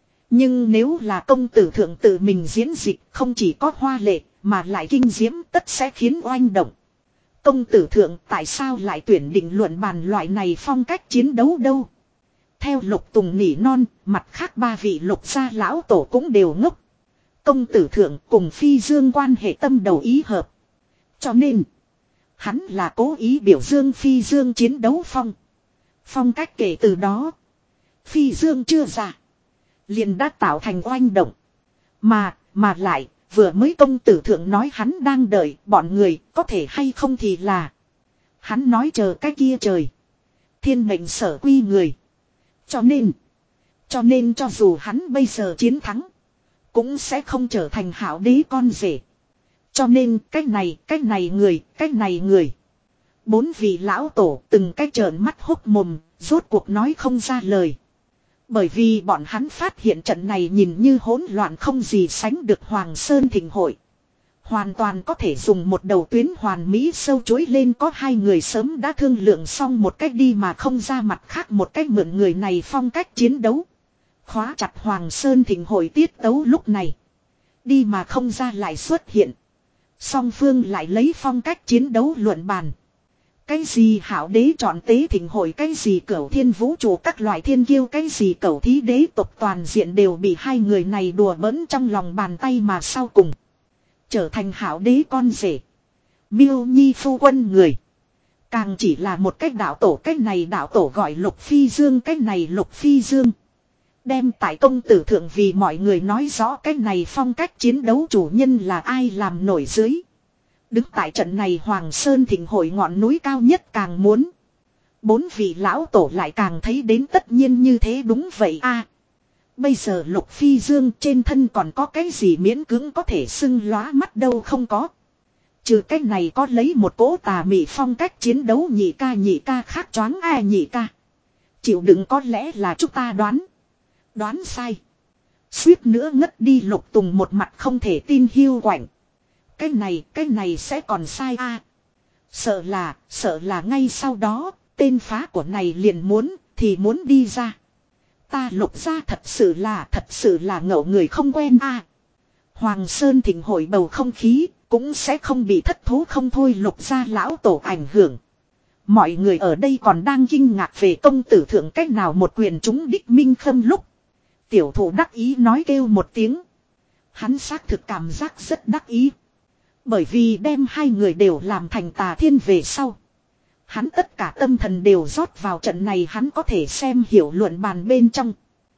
Nhưng nếu là công tử thượng tự mình diễn dịch, không chỉ có hoa lệ, mà lại kinh diễm, tất sẽ khiến oanh động. Công tử thượng tại sao lại tuyển định luận bàn loại này phong cách chiến đấu đâu? Theo Lục Tùng nỉ non, mặt khác ba vị Lục gia lão tổ cũng đều ngốc. Công tử thượng cùng phi dương quan hệ tâm đầu ý hợp. Cho nên, hắn là cố ý biểu dương phi dương chiến đấu phong. Phong cách kể từ đó, phi dương chưa ra, liền đã tạo thành oanh động. Mà, mà lại, vừa mới công tử thượng nói hắn đang đợi bọn người, có thể hay không thì là. Hắn nói chờ cái kia trời. Thiên mệnh sở quy người. Cho nên, cho nên cho dù hắn bây giờ chiến thắng, cũng sẽ không trở thành hảo đế con rể. Cho nên cái này, cái này người, cái này người. Bốn vị lão tổ từng cái trợn mắt hốc mồm, rốt cuộc nói không ra lời. Bởi vì bọn hắn phát hiện trận này nhìn như hỗn loạn không gì sánh được Hoàng Sơn Thịnh hội. Hoàn toàn có thể dùng một đầu tuyến hoàn mỹ sâu chối lên, có hai người sớm đã thương lượng xong một cách đi mà không ra mặt khác một cách mượn người này phong cách chiến đấu. Khóa chặt Hoàng Sơn Thịnh hội tiết tấu lúc này. Đi mà không ra lại xuất hiện. Song phương lại lấy phong cách chiến đấu luận bàn. Cái gì hảo đế chọn tế thịnh hội, cái gì cửu thiên vũ trụ các loại thiên kiêu, cái gì cửu thí đế tộc toàn diện đều bị hai người này đùa bỡn trong lòng bàn tay, mà sau cùng trở thành hảo đế con rể. Miêu Nhi phu quân người. Càng chỉ là một cách đạo tổ, cách này đạo tổ gọi Lục Phi Dương, cách này Lục Phi Dương. Đem tại công tử thượng vì mọi người nói rõ cách này phong cách chiến đấu chủ nhân là ai làm nổi dưới. Đứng tại trận này Hoàng Sơn Thịnh hội ngọn núi cao nhất càng muốn. Bốn vị lão tổ lại càng thấy đến tất nhiên như thế, đúng vậy a. Bây giờ Lục Phi Dương trên thân còn có cái gì miễn cưỡng có thể xưng lóa mắt đâu, không có. Trừ cái này có lấy một cỗ tà mị phong cách chiến đấu nhị ca, nhị ca khác choáng ai nhị ca. Chịu đựng có lẽ là chúng ta đoán. Đoán sai. Suýt nữa ngất đi Lục Tùng một mặt không thể tin hiu quạnh. Cái này, cái này sẽ còn sai a. À, sợ là, sợ là ngay sau đó, tên phá của này liền muốn, thì muốn đi ra. Ta Lục gia thật sự là, thật sự là ngậu người không quen a. À, Hoàng Sơn Thịnh hội bầu không khí, cũng sẽ không bị thất thú không thôi Lục gia lão tổ ảnh hưởng. Mọi người ở đây còn đang kinh ngạc về công tử thượng cách nào một quyền trúng đích minh khâm lúc. Tiểu thủ đắc ý nói kêu một tiếng. Hắn xác thực cảm giác rất đắc ý. Bởi vì đem hai người đều làm thành tà thiên về sau. Hắn tất cả tâm thần đều rót vào trận này, hắn có thể xem hiểu luận bàn bên trong.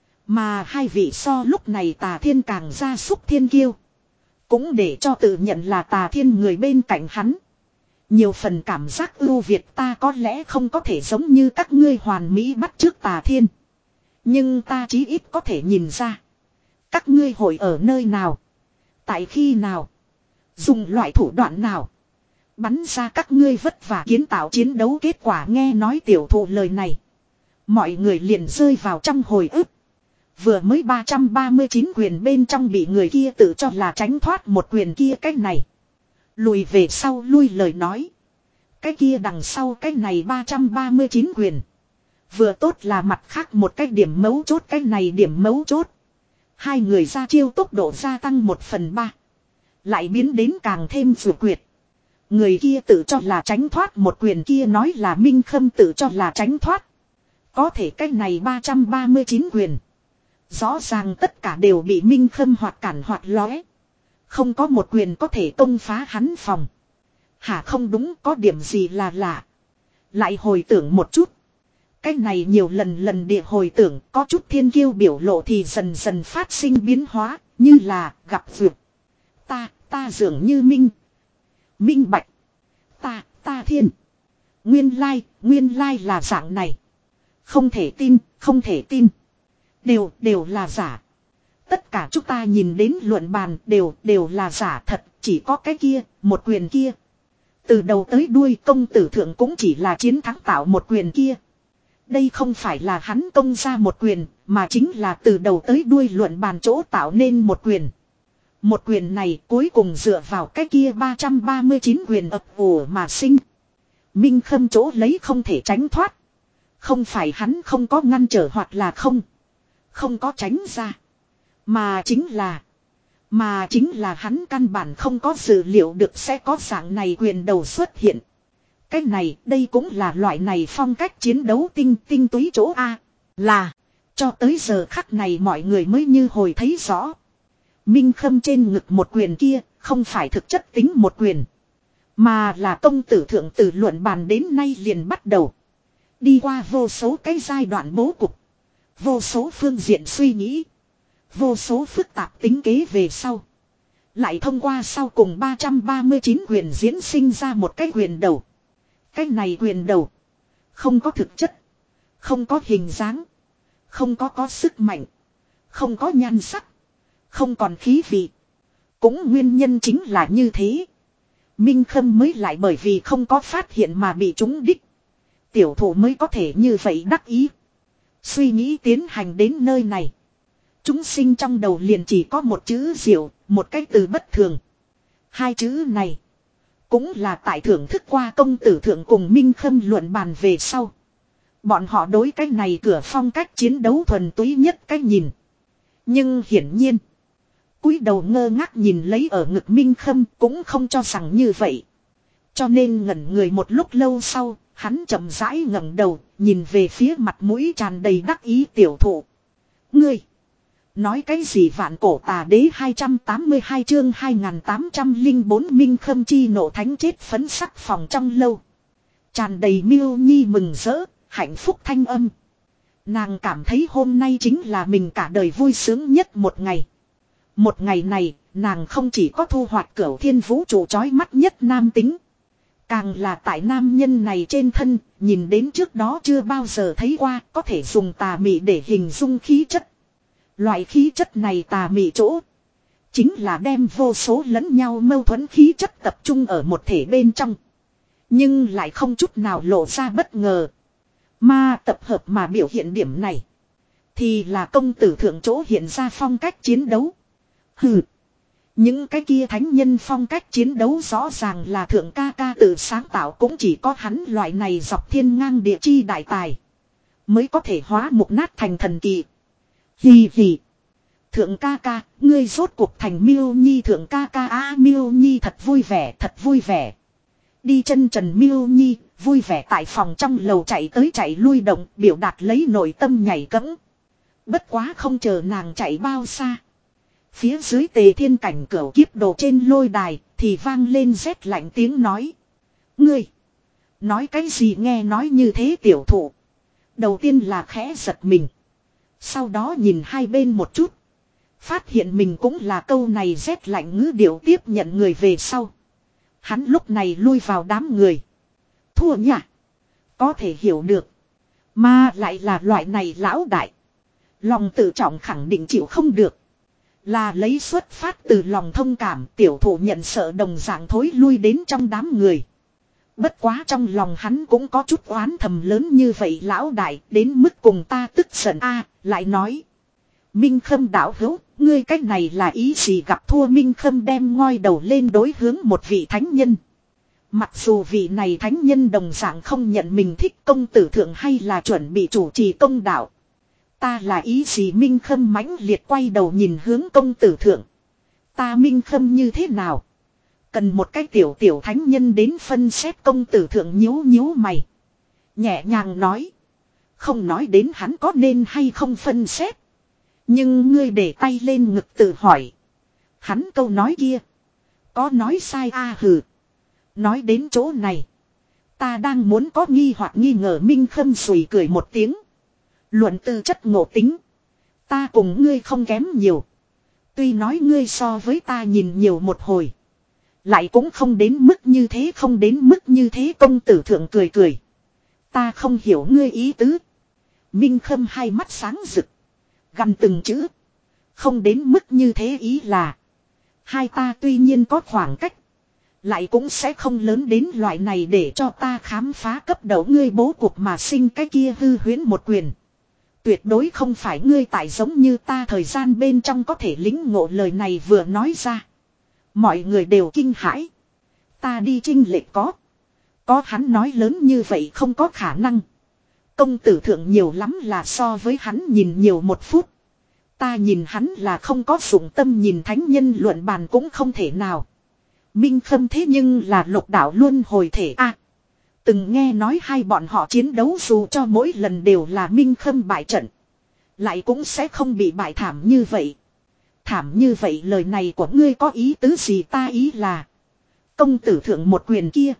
Mà hai vị so lúc này tà thiên càng ra xúc thiên kiêu. Cũng để cho tự nhận là tà thiên người bên cạnh hắn. Nhiều phần cảm giác ưu việt, ta có lẽ không có thể giống như các ngươi hoàn mỹ bắt chước tà thiên. Nhưng ta chí ít có thể nhìn ra. Các ngươi hội ở nơi nào. Tại khi nào. Dùng loại thủ đoạn nào. Bắn ra các ngươi vất vả kiến tạo chiến đấu kết quả. Nghe nói tiểu thụ lời này. Mọi người liền rơi vào trong hồi ức. Vừa mới ba trăm ba mươi chín quyền bên trong bị người kia tự cho là tránh thoát một quyền kia cách này. Lùi về sau lui lời nói. Cái kia đằng sau cái này ba trăm ba mươi chín quyền. Vừa tốt là mặt khác một cái điểm mấu chốt, cái này điểm mấu chốt. Hai người ra chiêu tốc độ gia tăng một phần ba. Lại biến đến càng thêm vừa quyệt. Người kia tự cho là tránh thoát một quyền kia nói là Minh Khâm tự cho là tránh thoát. Có thể cái này ba trăm ba mươi chín quyền. Rõ ràng tất cả đều bị Minh Khâm hoặc cản hoặc lóe. Không có một quyền có thể công phá hắn phòng. Hả, không đúng, có điểm gì là lạ. Lại hồi tưởng một chút. Cái này nhiều lần lần địa hồi tưởng, có chút thiên kiêu biểu lộ thì dần dần phát sinh biến hóa, như là gặp vượt. Ta, ta dường như minh. Minh bạch. Ta, ta thiên. Nguyên lai, nguyên lai là dạng này. Không thể tin, không thể tin. Đều, đều là giả. Tất cả chúng ta nhìn đến luận bàn đều, đều là giả thật, chỉ có cái kia, một quyền kia. Từ đầu tới đuôi công tử thượng cũng chỉ là chiến thắng tạo một quyền kia. Đây không phải là hắn công ra một quyền, mà chính là từ đầu tới đuôi luận bàn chỗ tạo nên một quyền. Một quyền này cuối cùng dựa vào cái kia ba trăm ba mươi chín quyền ập ùa mà sinh. Minh Khâm chỗ lấy không thể tránh thoát. Không phải hắn không có ngăn trở hoặc là không. Không có tránh ra. Mà chính là. Mà chính là hắn căn bản không có dự liệu được sẽ có dạng này quyền đầu xuất hiện. Cái này đây cũng là loại này phong cách chiến đấu tinh tinh túy chỗ A. Là. Cho tới giờ khắc này mọi người mới như hồi thấy rõ. Minh Khâm trên ngực một quyền kia không phải thực chất tính một quyền. Mà là công tử thượng từ luận bàn đến nay liền bắt đầu. Đi qua vô số cái giai đoạn bố cục. Vô số phương diện suy nghĩ. Vô số phức tạp tính kế về sau. Lại thông qua sau cùng ba trăm ba mươi chín quyền diễn sinh ra một cái quyền đầu. Cái này quyền đầu. Không có thực chất. Không có hình dáng. Không có có sức mạnh. Không có nhan sắc. Không còn khí vị. Cũng nguyên nhân chính là như thế. Minh Khâm mới lại bởi vì không có phát hiện mà bị trúng đích. Tiểu thủ mới có thể như vậy đắc ý. Suy nghĩ tiến hành đến nơi này. Chúng sinh trong đầu liền chỉ có một chữ diệu, một cái từ bất thường. Hai chữ này. Cũng là tại thưởng thức qua công tử thượng cùng Minh Khâm luận bàn về sau. Bọn họ đối cái này cửa phong cách chiến đấu thuần túy nhất cái nhìn. Nhưng hiển nhiên. Cúi đầu ngơ ngác nhìn lấy ở ngực Minh Khâm cũng không cho rằng như vậy. Cho nên ngẩn người một lúc lâu sau, hắn chậm rãi ngẩng đầu, nhìn về phía mặt mũi tràn đầy đắc ý tiểu thụ. Ngươi! Nói cái gì vạn cổ tà đế hai trăm tám mươi hai chương hai nghìn tám trăm lẻ bốn Minh Khâm chi nộ thánh chết phấn sắc phòng trong lâu. Tràn đầy miêu nhi mừng rỡ, hạnh phúc thanh âm. Nàng cảm thấy hôm nay chính là mình cả đời vui sướng nhất một ngày. Một ngày này, nàng không chỉ có thu hoạch cửu thiên vũ trụ chói mắt nhất nam tính. Càng là tại nam nhân này trên thân, nhìn đến trước đó chưa bao giờ thấy qua, có thể dùng tà mị để hình dung khí chất. Loại khí chất này tà mị chỗ. Chính là đem vô số lẫn nhau mâu thuẫn khí chất tập trung ở một thể bên trong. Nhưng lại không chút nào lộ ra bất ngờ. Mà tập hợp mà biểu hiện điểm này. Thì là công tử thượng chỗ hiện ra phong cách chiến đấu. Hừ. Những cái kia thánh nhân phong cách chiến đấu rõ ràng là thượng ca ca tự sáng tạo cũng chỉ có hắn loại này dọc thiên ngang địa chi đại tài. Mới có thể hóa mục nát thành thần kỳ. Hì hì. Thượng ca ca, ngươi rốt cuộc thành Miêu Nhi thượng ca ca á à, Miêu Nhi thật vui vẻ, thật vui vẻ. Đi chân trần Miêu Nhi, vui vẻ tại phòng trong lầu chạy tới chạy lui động, biểu đạt lấy nội tâm nhảy cẫng. Bất quá không chờ nàng chạy bao xa. Phía dưới Tề Thiên cảnh cửu kiếp đồ trên lôi đài, thì vang lên rét lạnh tiếng nói. Ngươi! Nói cái gì nghe nói như thế tiểu thụ? Đầu tiên là khẽ giật mình. Sau đó nhìn hai bên một chút. Phát hiện mình cũng là câu này rét lạnh ngữ điệu tiếp nhận người về sau. Hắn lúc này lui vào đám người. Thua nhỉ? Có thể hiểu được. Mà lại là loại này lão đại. Lòng tự trọng khẳng định chịu không được. Là lấy xuất phát từ lòng thông cảm tiểu thủ nhận sợ đồng dạng thối lui đến trong đám người. Bất quá trong lòng hắn cũng có chút oán thầm lớn như vậy lão đại đến mức cùng ta tức giận a lại nói. Minh Khâm đạo hữu, ngươi cách này là ý gì gặp thua Minh Khâm đem ngoi đầu lên đối hướng một vị thánh nhân. Mặc dù vị này thánh nhân đồng dạng không nhận mình thích công tử thượng hay là chuẩn bị chủ trì công đạo. Ta là ý gì Minh Khâm mãnh liệt quay đầu nhìn hướng công tử thượng. Ta Minh Khâm như thế nào? Cần một cái tiểu tiểu thánh nhân đến phân xét công tử thượng nhíu nhíu mày. Nhẹ nhàng nói. Không nói đến hắn có nên hay không phân xét. Nhưng ngươi để tay lên ngực tự hỏi. Hắn câu nói kia. Có nói sai a à, hừ. Nói đến chỗ này. Ta đang muốn có nghi hoặc nghi ngờ Minh Khâm sùi cười một tiếng. Luận tư chất ngộ tính. Ta cùng ngươi không kém nhiều. Tuy nói ngươi so với ta nhìn nhiều một hồi. Lại cũng không đến mức như thế không đến mức như thế công tử thượng cười cười. Ta không hiểu ngươi ý tứ. Minh Khâm hai mắt sáng rực. Gần từng chữ. Không đến mức như thế ý là. Hai ta tuy nhiên có khoảng cách. Lại cũng sẽ không lớn đến loại này để cho ta khám phá cấp đầu ngươi bố cục mà sinh cái kia hư huyễn một quyền. Tuyệt đối không phải ngươi tại giống như ta thời gian bên trong có thể lĩnh ngộ lời này vừa nói ra. Mọi người đều kinh hãi. Ta đi chinh lệch có. Có hắn nói lớn như vậy không có khả năng. Công tử thượng nhiều lắm là so với hắn nhìn nhiều một phút. Ta nhìn hắn là không có dụng tâm nhìn thánh nhân luận bàn cũng không thể nào. Minh Khâm thế nhưng là lục đạo luân hồi thể a. Từng nghe nói hai bọn họ chiến đấu dù cho mỗi lần đều là Minh Khâm bại trận. Lại cũng sẽ không bị bại thảm như vậy. Thảm như vậy lời này của ngươi có ý tứ gì ta ý là. Công tử thượng một quyền kia.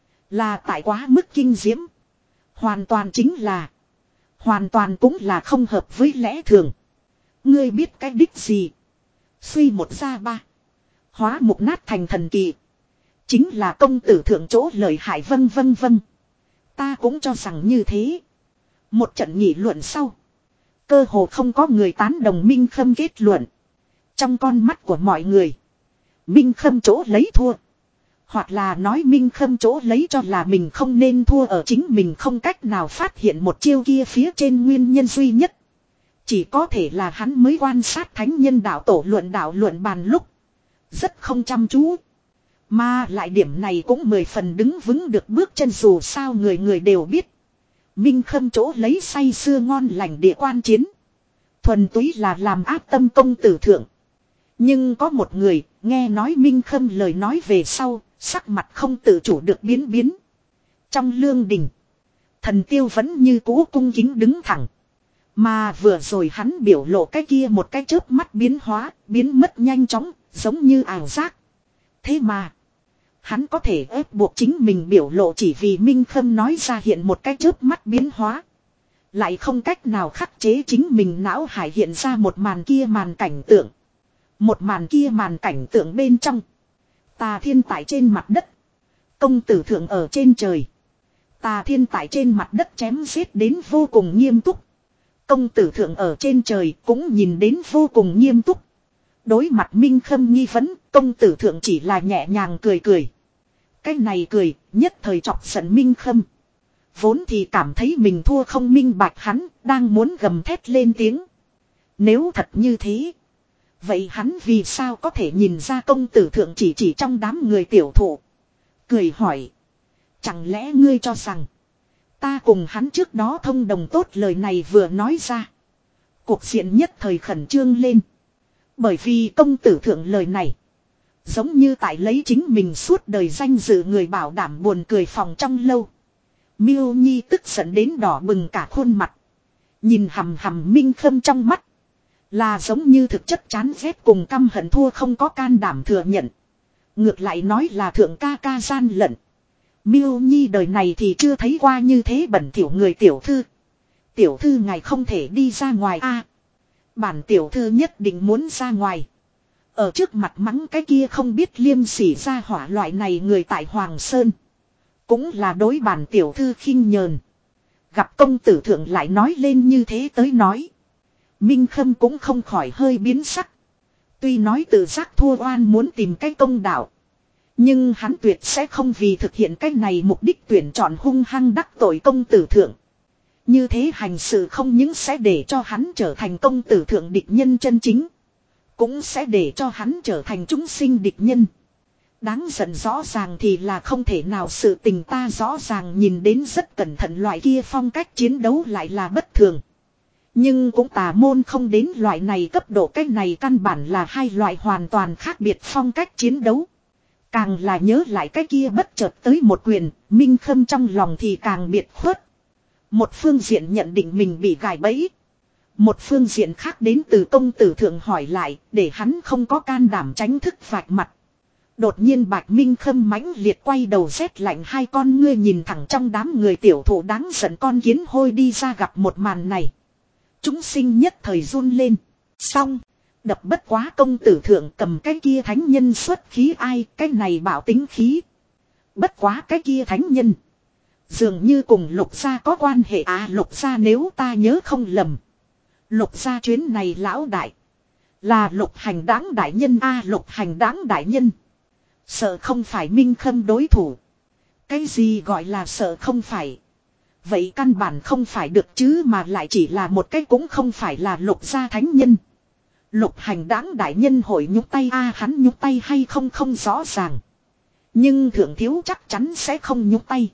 Là tại quá mức kinh diễm. Hoàn toàn chính là. Hoàn toàn cũng là không hợp với lẽ thường. Ngươi biết cái đích gì. Suy một ra ba. Hóa một nát thành thần kỳ. Chính là công tử thượng chỗ lợi hại vân vân vân. Ta cũng cho rằng như thế. Một trận nghị luận sau. Cơ hồ không có người tán đồng Minh Khâm kết luận. Trong con mắt của mọi người. Minh Khâm chỗ lấy thua. Hoặc là nói Minh Khâm chỗ lấy cho là mình không nên thua ở chính mình không cách nào phát hiện một chiêu kia phía trên nguyên nhân duy nhất. Chỉ có thể là hắn mới quan sát thánh nhân đạo tổ luận đạo luận bàn lúc. Rất không chăm chú. Mà lại điểm này cũng mười phần đứng vững được bước chân dù sao người người đều biết. Minh Khâm chỗ lấy say sưa ngon lành địa quan chiến. Thuần túy là làm áp tâm công tử thượng. Nhưng có một người nghe nói Minh Khâm lời nói về sau, sắc mặt không tự chủ được biến biến. Trong lương đình, thần tiêu vẫn như cũ cung kính đứng thẳng. Mà vừa rồi hắn biểu lộ cái kia một cái chớp mắt biến hóa, biến mất nhanh chóng, giống như ảo giác. Thế mà, hắn có thể ép buộc chính mình biểu lộ chỉ vì Minh Khâm nói ra hiện một cái chớp mắt biến hóa. Lại không cách nào khắc chế chính mình não hải hiện ra một màn kia màn cảnh tượng. Một màn kia màn cảnh tượng bên trong. Tà thiên tại trên mặt đất. Công tử thượng ở trên trời. Tà thiên tại trên mặt đất chém giết đến vô cùng nghiêm túc. Công tử thượng ở trên trời cũng nhìn đến vô cùng nghiêm túc. Đối mặt Minh Khâm nghi vấn, công tử thượng chỉ là nhẹ nhàng cười cười. Cái này cười, nhất thời chọc giận Minh Khâm. Vốn thì cảm thấy mình thua không minh bạch hắn, đang muốn gầm thét lên tiếng. Nếu thật như thế, vậy hắn vì sao có thể nhìn ra công tử thượng chỉ chỉ trong đám người tiểu thụ. Cười hỏi. Chẳng lẽ ngươi cho rằng ta cùng hắn trước đó thông đồng tốt lời này vừa nói ra. Cuộc diện nhất thời khẩn trương lên. Bởi vì công tử thượng lời này. Giống như tại lấy chính mình suốt đời danh dự người bảo đảm buồn cười phòng trong lâu. Miêu Nhi tức giận đến đỏ bừng cả khuôn mặt. Nhìn hầm hầm Minh Khâm trong mắt. Là giống như thực chất chán ghét cùng căm hận thua không có can đảm thừa nhận. Ngược lại nói là thượng ca ca gian lận. Miêu Nhi đời này thì chưa thấy qua như thế bẩn thỉu người tiểu thư. Tiểu thư ngài không thể đi ra ngoài a. Bản tiểu thư nhất định muốn ra ngoài. Ở trước mặt mắng cái kia không biết liêm sỉ ra hỏa loại này người tại Hoàng Sơn. Cũng là đối bản tiểu thư khinh nhờn. Gặp công tử thượng lại nói lên như thế tới nói. Minh Khâm cũng không khỏi hơi biến sắc. Tuy nói tự giác thua oan muốn tìm cái công đạo. Nhưng hắn tuyệt sẽ không vì thực hiện cái này mục đích tuyển chọn hung hăng đắc tội công tử thượng. Như thế hành sự không những sẽ để cho hắn trở thành công tử thượng địch nhân chân chính. Cũng sẽ để cho hắn trở thành chúng sinh địch nhân. Đáng giận rõ ràng thì là không thể nào sự tình ta rõ ràng nhìn đến rất cẩn thận loại kia phong cách chiến đấu lại là bất thường. Nhưng cũng tà môn không đến loại này cấp độ cách này căn bản là hai loại hoàn toàn khác biệt phong cách chiến đấu. Càng là nhớ lại cái kia bất chợt tới một quyền, Minh Khâm trong lòng thì càng biệt khuất. Một phương diện nhận định mình bị gài bẫy. Một phương diện khác đến từ công tử thượng hỏi lại, để hắn không có can đảm tránh thức vạch mặt. Đột nhiên Bạch Minh Khâm mãnh liệt quay đầu rét lạnh hai con ngươi nhìn thẳng trong đám người tiểu thụ đáng giận con kiến hôi đi ra gặp một màn này. Chúng sinh nhất thời run lên. Xong. Đập bất quá công tử thượng cầm cái kia thánh nhân xuất khí ai. Cái này bảo tính khí. Bất quá cái kia thánh nhân. Dường như cùng lục gia có quan hệ à lục gia nếu ta nhớ không lầm. Lục gia chuyến này lão đại. Là lục hành đáng đại nhân a à, lục hành đáng đại nhân. Sợ không phải Minh Khâm đối thủ. Cái gì gọi là sợ không phải. Vậy căn bản không phải được chứ, mà lại chỉ là một cái cũng không phải là Lục gia thánh nhân. Lục Hành Đãng đại nhân hội nhúc tay a à, hắn nhúc tay hay không không rõ ràng. Nhưng thượng thiếu chắc chắn sẽ không nhúc tay.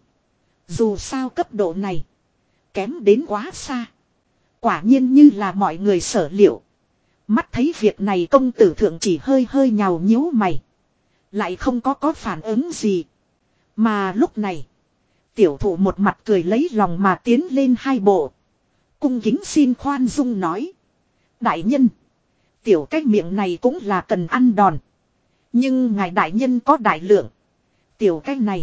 Dù sao cấp độ này kém đến quá xa. Quả nhiên như là mọi người sở liệu. Mắt thấy việc này công tử thượng chỉ hơi hơi nhào nhíu mày. Lại không có có phản ứng gì. Mà lúc này tiểu thụ một mặt cười lấy lòng mà tiến lên hai bộ. Cung kính xin khoan dung nói. Đại nhân. Tiểu cái miệng này cũng là cần ăn đòn. Nhưng ngài đại nhân có đại lượng. Tiểu cái này.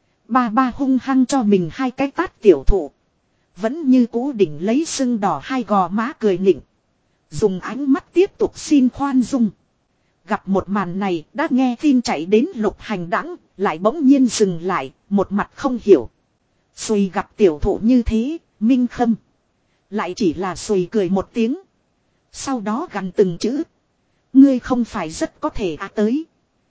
Ba ba hung hăng cho mình hai cái tát tiểu thụ. Vẫn như cũ đỉnh lấy sưng đỏ hai gò má cười nịnh. Dùng ánh mắt tiếp tục xin khoan dung. Gặp một màn này đã nghe tin chạy đến Lục Hành Đãng lại bỗng nhiên dừng lại, một mặt không hiểu. Xùy gặp tiểu thụ như thế, Minh Khâm lại chỉ là xùy cười một tiếng. Sau đó gằn từng chữ. Ngươi không phải rất có thể à tới.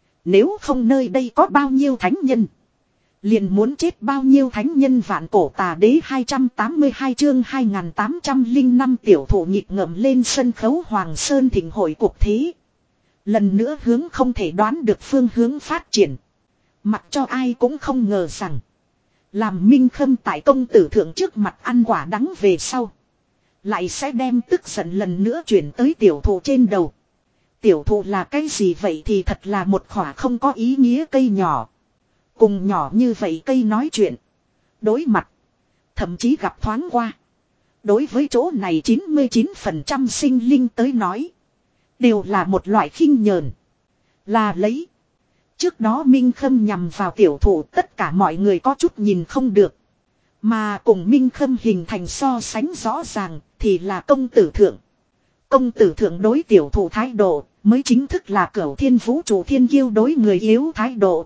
Nếu không nơi đây có bao nhiêu thánh nhân. Liền muốn chết bao nhiêu thánh nhân. Vạn Cổ Tà Đế hai trăm tám mươi hai chương hai nghìn tám trăm lẻ năm tiểu thụ nhịp ngậm lên sân khấu Hoàng Sơn Thịnh hội cuộc thế. Lần nữa hướng không thể đoán được phương hướng phát triển. Mặc cho ai cũng không ngờ rằng. Làm Minh Khâm tại công tử thượng trước mặt ăn quả đắng về sau. Lại sẽ đem tức giận lần nữa chuyển tới tiểu thụ trên đầu. Tiểu thụ là cái gì vậy thì thật là một khỏa không có ý nghĩa cây nhỏ. Cùng nhỏ như vậy cây nói chuyện. Đối mặt. Thậm chí gặp thoáng qua. Đối với chỗ này chín mươi chín phần trăm sinh linh tới nói. Đều là một loại khinh nhờn. Là lấy. Trước đó Minh Khâm nhằm vào tiểu thụ tất cả mọi người có chút nhìn không được. Mà cùng Minh Khâm hình thành so sánh rõ ràng thì là công tử thượng. Công tử thượng đối tiểu thụ thái độ mới chính thức là cửu thiên vũ trụ thiên kiêu đối người yếu thái độ.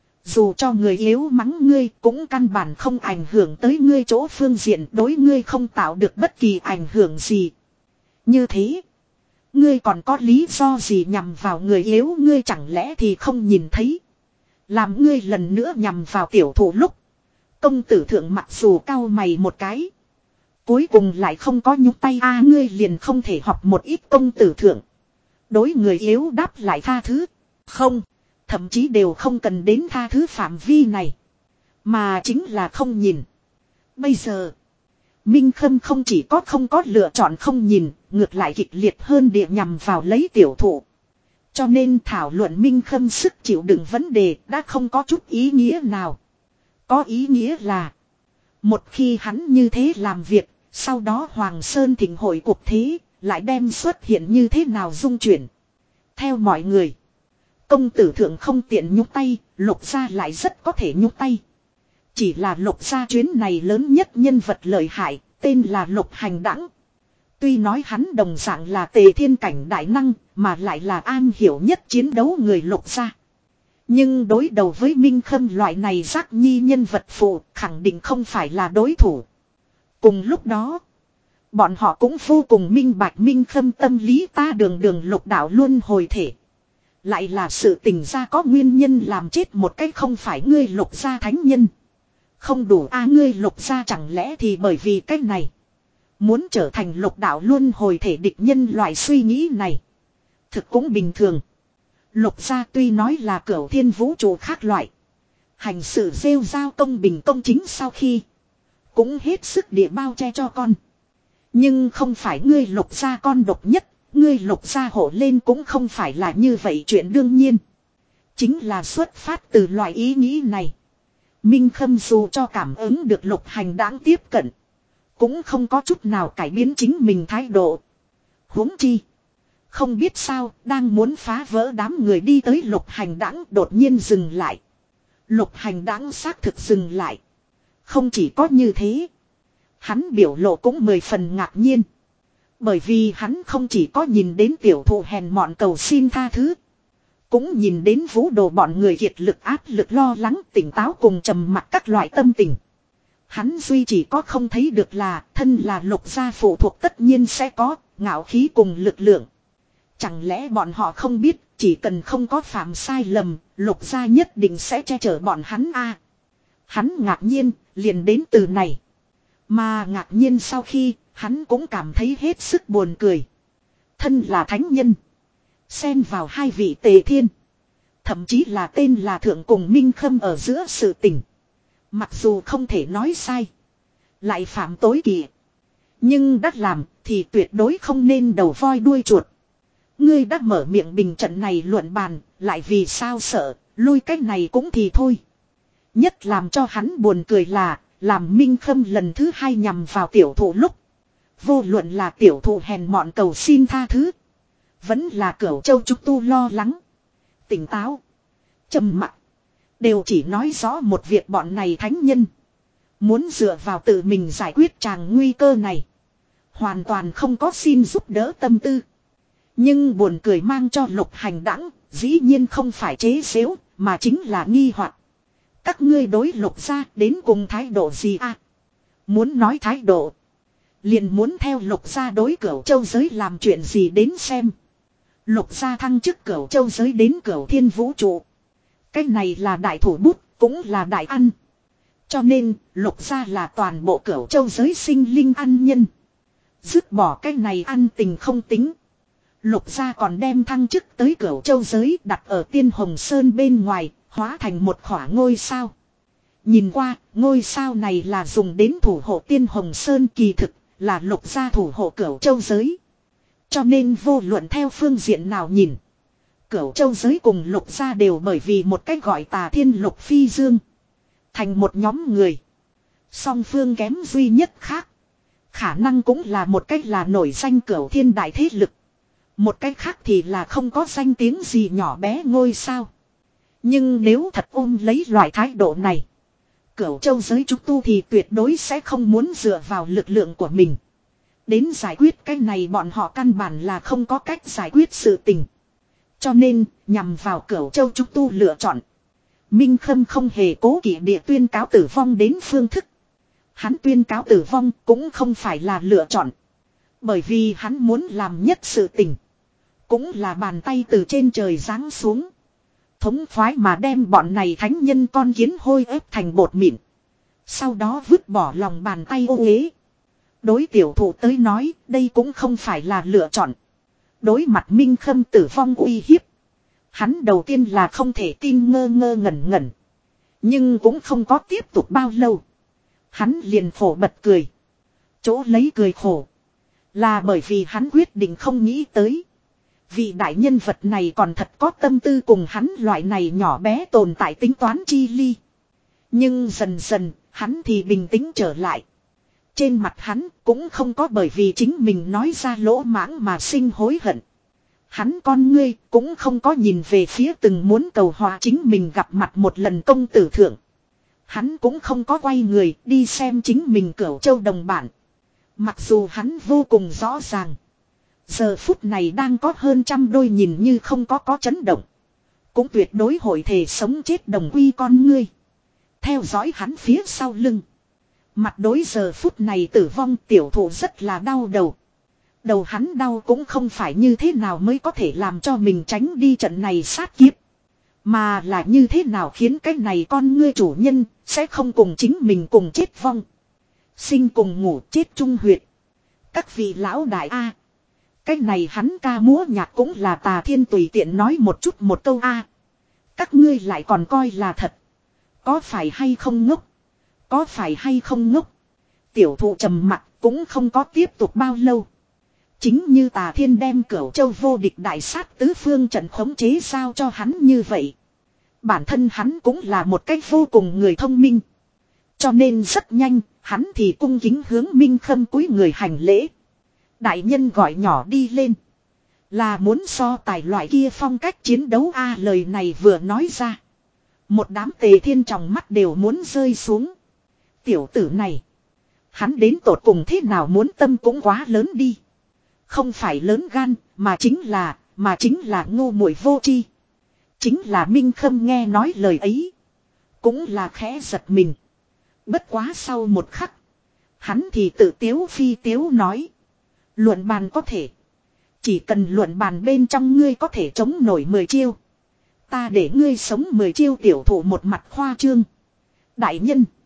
Dù cho người yếu mắng ngươi cũng căn bản không ảnh hưởng tới ngươi chỗ phương diện, đối ngươi không tạo được bất kỳ ảnh hưởng gì. Như thế, ngươi còn có lý do gì nhằm vào người yếu, ngươi chẳng lẽ thì không nhìn thấy. Làm ngươi lần nữa nhằm vào tiểu thụ lúc. Công tử thượng mặc dù cau mày một cái. Cuối cùng lại không có nhúc tay a à, ngươi liền không thể học một ít công tử thượng. Đối người yếu đáp lại tha thứ. Không. Thậm chí đều không cần đến tha thứ phạm vi này. Mà chính là không nhìn. Bây giờ. Minh Khâm không chỉ có không có lựa chọn không nhìn. Ngược lại kịch liệt hơn địa nhằm vào lấy tiểu thụ. Cho nên thảo luận Minh Khâm sức chịu đựng vấn đề đã không có chút ý nghĩa nào. Có ý nghĩa là. Một khi hắn như thế làm việc. Sau đó Hoàng Sơn Thịnh hội cuộc thế. Lại đem xuất hiện như thế nào dung chuyển. Theo mọi người. Công tử thượng không tiện nhúc tay. Lục gia lại rất có thể nhúc tay. Chỉ là Lục gia chuyến này lớn nhất nhân vật lợi hại. Tên là Lục Hành Đãng. Tuy nói hắn đồng dạng là tề thiên cảnh đại năng. Mà lại là an hiểu nhất chiến đấu người Lục gia. Nhưng đối đầu với Minh Khâm loại này giác nhi nhân vật phụ. Khẳng định không phải là đối thủ. Cùng lúc đó. Bọn họ cũng vô cùng minh bạch Minh Khâm tâm lý ta đường đường lục đạo luôn hồi thể. Lại là sự tình ra có nguyên nhân làm chết một cách không phải ngươi Lục gia thánh nhân. Không đủ a à, ngươi Lục gia chẳng lẽ thì bởi vì cách này. Muốn trở thành lục đạo luôn hồi thể địch nhân loại suy nghĩ này. Thực cũng bình thường. Lục gia tuy nói là cửu thiên vũ trụ khác loại. Hành sự rêu rao công bình công chính sau khi. Cũng hết sức địa bao che cho con. Nhưng không phải ngươi Lục gia con độc nhất. Ngươi Lục gia hộ lên cũng không phải là như vậy chuyện đương nhiên. Chính là xuất phát từ loại ý nghĩ này. Minh Khâm dù cho cảm ứng được Lục Hành Đãng tiếp cận. Cũng không có chút nào cải biến chính mình thái độ. Huống chi. Không biết sao đang muốn phá vỡ đám người đi tới Lục Hành Đãng đột nhiên dừng lại. Lục Hành Đãng xác thực dừng lại. Không chỉ có như thế. Hắn biểu lộ cũng mười phần ngạc nhiên. Bởi vì hắn không chỉ có nhìn đến tiểu thụ hèn mọn cầu xin tha thứ. Cũng nhìn đến vũ đồ bọn người kiệt lực áp lực lo lắng tỉnh táo cùng trầm mặc các loại tâm tình. Hắn duy chỉ có không thấy được là thân là Lục gia phụ thuộc tất nhiên sẽ có ngạo khí cùng lực lượng. Chẳng lẽ bọn họ không biết chỉ cần không có phạm sai lầm Lục gia nhất định sẽ che chở bọn hắn a à, hắn ngạc nhiên liền đến từ này. Mà ngạc nhiên sau khi, hắn cũng cảm thấy hết sức buồn cười. Thân là thánh nhân. Xen vào hai vị tề thiên. Thậm chí là tên là thượng cùng minh khâm ở giữa sự tình. Mặc dù không thể nói sai. Lại phạm tối kỵ. Nhưng đã làm thì tuyệt đối không nên đầu voi đuôi chuột. Ngươi đã mở miệng bình trận này luận bàn. Lại vì sao sợ. Lui cách này cũng thì thôi. Nhất làm cho hắn buồn cười là. Làm minh khâm lần thứ hai nhằm vào tiểu thụ lúc. Vô luận là tiểu thụ hèn mọn cầu xin tha thứ. Vẫn là Cửu Châu Trúc Tu lo lắng. Tỉnh táo. Trầm mặc. Đều chỉ nói rõ một việc bọn này thánh nhân. Muốn dựa vào tự mình giải quyết tràng nguy cơ này. Hoàn toàn không có xin giúp đỡ tâm tư. Nhưng buồn cười mang cho Lục Hành đãng dĩ nhiên không phải chế xếu. Mà chính là nghi hoặc. Các ngươi đối Lục gia đến cùng thái độ gì à? Muốn nói thái độ. Liền muốn theo Lục gia đối Cửu Châu giới làm chuyện gì đến xem. Lục gia thăng chức Cửu Châu giới đến Cửu Thiên Vũ trụ. Cái này là đại thủ bút, cũng là đại ăn. Cho nên, Lục gia là toàn bộ Cửu Châu giới sinh linh ăn nhân. Dứt bỏ cái này ăn tình không tính. Lục gia còn đem thăng chức tới Cửu Châu giới đặt ở Tiên Hồng Sơn bên ngoài, hóa thành một khỏa ngôi sao. Nhìn qua, ngôi sao này là dùng đến thủ hộ Tiên Hồng Sơn, kỳ thực, là Lục gia thủ hộ Cửu Châu giới. Cho nên vô luận theo phương diện nào nhìn. Cửu Châu giới cùng Lục gia đều bởi vì một cách gọi Tà Thiên Lục Phi Dương. Thành một nhóm người. Song phương kém duy nhất khác. Khả năng cũng là một cách là nổi danh Cửu Thiên đại thế lực. Một cách khác thì là không có danh tiếng gì nhỏ bé ngôi sao. Nhưng nếu thật ôm lấy loại thái độ này. Cửu Châu giới Trúc Tu thì tuyệt đối sẽ không muốn dựa vào lực lượng của mình. Đến giải quyết cái này bọn họ căn bản là không có cách giải quyết sự tình. Cho nên, nhằm vào Cửu Châu Trúc Tu lựa chọn. Minh Khâm không hề cố kỵ địa tuyên cáo tử vong đến phương thức. Hắn tuyên cáo tử vong cũng không phải là lựa chọn. Bởi vì hắn muốn làm nhất sự tình. Cũng là bàn tay từ trên trời giáng xuống. Thống khoái mà đem bọn này thánh nhân con kiến hôi ép thành bột mịn. Sau đó vứt bỏ lòng bàn tay ô uế. Đối tiểu thụ tới nói, đây cũng không phải là lựa chọn. Đối mặt Minh Khâm tử vong uy hiếp. Hắn đầu tiên là không thể tin ngơ ngơ ngẩn ngẩn. Nhưng cũng không có tiếp tục bao lâu. Hắn liền khổ bật cười. Chỗ lấy cười khổ. Là bởi vì hắn quyết định không nghĩ tới. Vị đại nhân vật này còn thật có tâm tư cùng hắn loại này nhỏ bé tồn tại tính toán chi ly. Nhưng dần dần, hắn thì bình tĩnh trở lại. Trên mặt hắn cũng không có bởi vì chính mình nói ra lỗ mãng mà sinh hối hận. Hắn con ngươi cũng không có nhìn về phía từng muốn cầu hòa chính mình gặp mặt một lần công tử thượng. Hắn cũng không có quay người đi xem chính mình Cửu Châu đồng bản. Mặc dù hắn vô cùng rõ ràng. Giờ phút này đang có hơn trăm đôi nhìn như không có có chấn động. Cũng tuyệt đối hội thể sống chết đồng quy con ngươi. Theo dõi hắn phía sau lưng. Mặt đối giờ phút này tử vong tiểu thụ rất là đau đầu. Đầu hắn đau cũng không phải như thế nào mới có thể làm cho mình tránh đi trận này sát kiếp. Mà là như thế nào khiến cái này con ngươi chủ nhân sẽ không cùng chính mình cùng chết vong. Sinh cùng ngủ chết chung huyệt. Các vị lão đại A. Cái này hắn ca múa nhạc cũng là Tà Thiên tùy tiện nói một chút một câu A. Các ngươi lại còn coi là thật. Có phải hay không ngốc? Có phải hay không ngốc? Tiểu thụ trầm mặt cũng không có tiếp tục bao lâu. Chính như Tà Thiên đem Cửu Châu vô địch đại sát tứ phương trận khống chế sao cho hắn như vậy. Bản thân hắn cũng là một cách vô cùng người thông minh. Cho nên rất nhanh, hắn thì cung kính hướng Minh Khâm cúi người hành lễ. Đại nhân gọi nhỏ đi lên. Là muốn so tài loại kia phong cách chiến đấu a lời này vừa nói ra. Một đám tề thiên trong mắt đều muốn rơi xuống. Tiểu tử này. Hắn đến tột cùng thế nào muốn tâm cũng quá lớn đi. Không phải lớn gan, mà chính là, mà chính là ngu muội vô tri. Chính là Minh Khâm nghe nói lời ấy. Cũng là khẽ giật mình. Bất quá sau một khắc. Hắn thì tự tiếu phi tiếu nói. Luận bàn có thể. Chỉ cần luận bàn bên trong ngươi có thể chống nổi mười chiêu. Ta để ngươi sống mười chiêu tiểu thủ một mặt khoa trương. Đại nhân.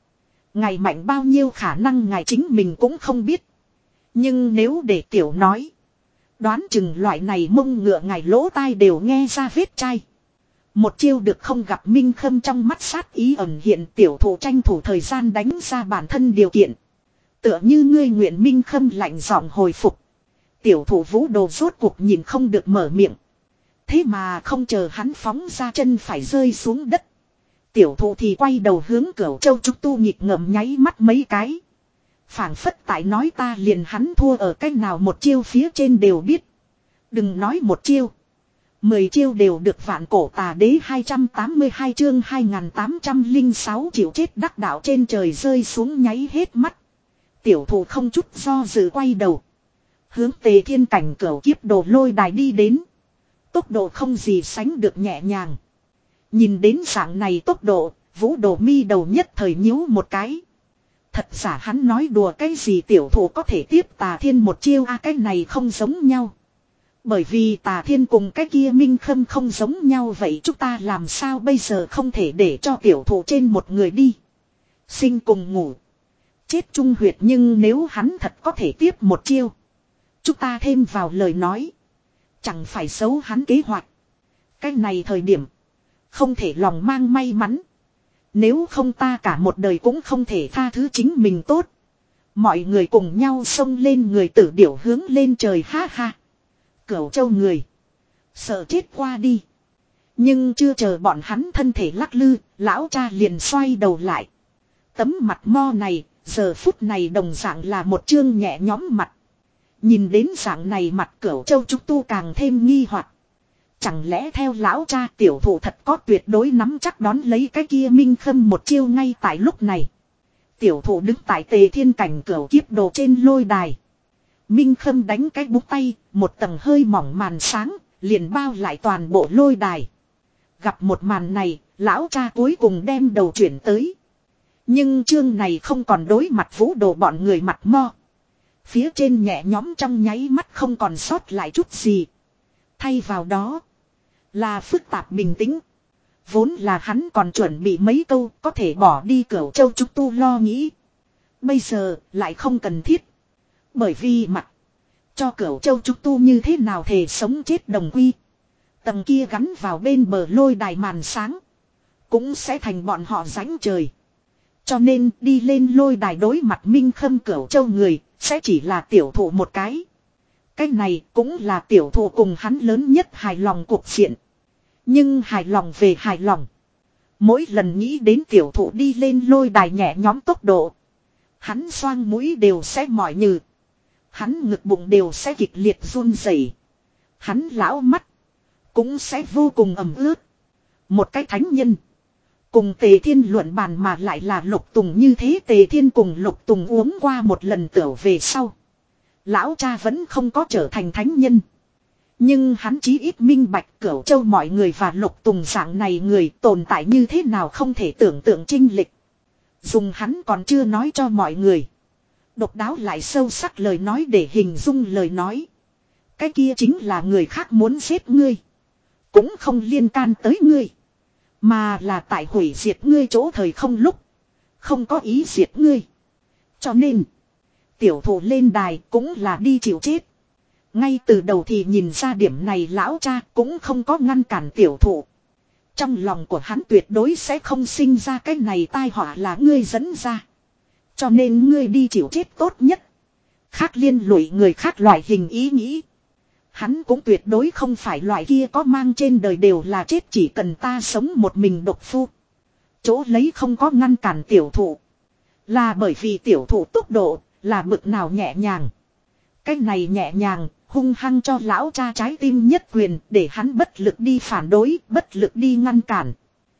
Ngài mạnh bao nhiêu khả năng ngài chính mình cũng không biết. Nhưng nếu để tiểu nói. Đoán chừng loại này mông ngựa ngài lỗ tai đều nghe ra vết chai. Một chiêu được không gặp Minh Khâm trong mắt sát ý ẩn hiện, tiểu thủ tranh thủ thời gian đánh ra bản thân điều kiện. Tựa như ngươi nguyện, Minh Khâm lạnh giọng hồi phục. Tiểu thủ Vũ Đồ rốt cuộc nhìn không được mở miệng. Thế mà không chờ hắn phóng ra chân phải rơi xuống đất. Tiểu thủ thì quay đầu hướng Cửu Châu Trúc Tu nhịp ngậm nháy mắt mấy cái. Phảng phất tại nói ta liền hắn thua ở cách nào một chiêu phía trên đều biết. Đừng nói một chiêu. Mười chiêu đều được vạn cổ tà đế. Hai trăm tám mươi hai chương hai nghìn tám trăm lẻ sáu chịu chết đắc đạo trên trời rơi xuống nháy hết mắt. Tiểu thủ không chút do dự quay đầu. Hướng Tề Thiên cảnh Cửu Kiếp Đồ lôi đài đi đến. Tốc độ không gì sánh được nhẹ nhàng. Nhìn đến dạng này tốc độ, Vũ Đồ mi đầu nhất thời nhíu một cái. Thật giả hắn nói đùa cái gì tiểu thủ có thể tiếp Tà Thiên một chiêu a à, cái này không giống nhau. Bởi vì Tà Thiên cùng cái kia Minh Khâm không giống nhau, vậy chúng ta làm sao bây giờ không thể để cho tiểu thủ trên một người đi. Sinh cùng ngủ. Chết chung huyệt, nhưng nếu hắn thật có thể tiếp một chiêu. Chúng ta thêm vào lời nói. Chẳng phải xấu hắn kế hoạch. Cái này thời điểm. Không thể lòng mang may mắn. Nếu không ta cả một đời cũng không thể tha thứ chính mình tốt. Mọi người cùng nhau xông lên, người tử điểu hướng lên trời, ha ha. Cửu Châu người. Sợ chết qua đi. Nhưng chưa chờ bọn hắn thân thể lắc lư, lão cha liền xoay đầu lại. Tấm mặt mo này, giờ phút này đồng dạng là một chương nhẹ nhõm mặt. Nhìn đến dạng này mặt Cửu Châu Trúc Tu càng thêm nghi hoặc. Chẳng lẽ theo lão cha tiểu thủ thật có tuyệt đối nắm chắc đón lấy cái kia Minh Khâm một chiêu ngay tại lúc này. Tiểu thủ đứng tại Tề Thiên cảnh Cửu Kiếp Đồ trên lôi đài. Minh Khâm đánh cái búng tay, một tầng hơi mỏng màn sáng, liền bao lại toàn bộ lôi đài. Gặp một màn này, lão cha cuối cùng đem đầu chuyển tới. Nhưng chương này không còn đối mặt Vũ Đồ bọn người mặt mo. Phía trên nhẹ nhõm trong nháy mắt không còn sót lại chút gì. Thay vào đó là phức tạp bình tĩnh. Vốn là hắn còn chuẩn bị mấy câu có thể bỏ đi Cửu Châu Trúc Tu lo nghĩ. Bây giờ lại không cần thiết. Bởi vì mặt cho Cửu Châu Trúc Tu như thế nào thề sống chết đồng quy. Tầng kia gắn vào bên bờ lôi đài màn sáng. Cũng sẽ thành bọn họ rãnh trời. Cho nên đi lên lôi đài đối mặt Minh Khâm Cửu Châu người sẽ chỉ là tiểu thủ một cái. Cái này cũng là tiểu thủ cùng hắn lớn nhất hài lòng cuộc diện. Nhưng hài lòng về hài lòng. Mỗi lần nghĩ đến tiểu thủ đi lên lôi đài nhẹ nhóm tốc độ. Hắn xoang mũi đều sẽ mỏi nhừ. Hắn ngực bụng đều sẽ kịch liệt run rẩy. Hắn lão mắt. Cũng sẽ vô cùng ẩm ướt. Một cái thánh nhân. Cùng Tề Thiên luận bàn mà lại là Lục Tùng như thế. Tề Thiên cùng Lục Tùng uống qua một lần tửu về sau. Lão cha vẫn không có trở thành thánh nhân. Nhưng hắn chí ít minh bạch Cửu Châu mọi người và Lục Tùng dạng này người tồn tại như thế nào không thể tưởng tượng chênh lệch. Dùng hắn còn chưa nói cho mọi người. Độc đáo lại sâu sắc lời nói để hình dung lời nói. Cái kia chính là người khác muốn giết ngươi. Cũng không liên can tới ngươi. Mà là tại hủy diệt ngươi chỗ thời không lúc. Không có ý diệt ngươi. Cho nên. Tiểu thủ lên đài cũng là đi chịu chết. Ngay từ đầu thì nhìn ra điểm này lão cha cũng không có ngăn cản tiểu thủ. Trong lòng của hắn tuyệt đối sẽ không sinh ra cái này tai họa là ngươi dẫn ra. Cho nên ngươi đi chịu chết tốt nhất. Khác liên lụy người khác loại hình ý nghĩ. Hắn cũng tuyệt đối không phải loại kia có mang trên đời đều là chết chỉ cần ta sống một mình độc phu. Chỗ lấy không có ngăn cản tiểu thủ. Là bởi vì tiểu thủ tốc độ là bực nào nhẹ nhàng. Cái này nhẹ nhàng hung hăng cho lão cha trái tim nhất quyền để hắn bất lực đi phản đối, bất lực đi ngăn cản.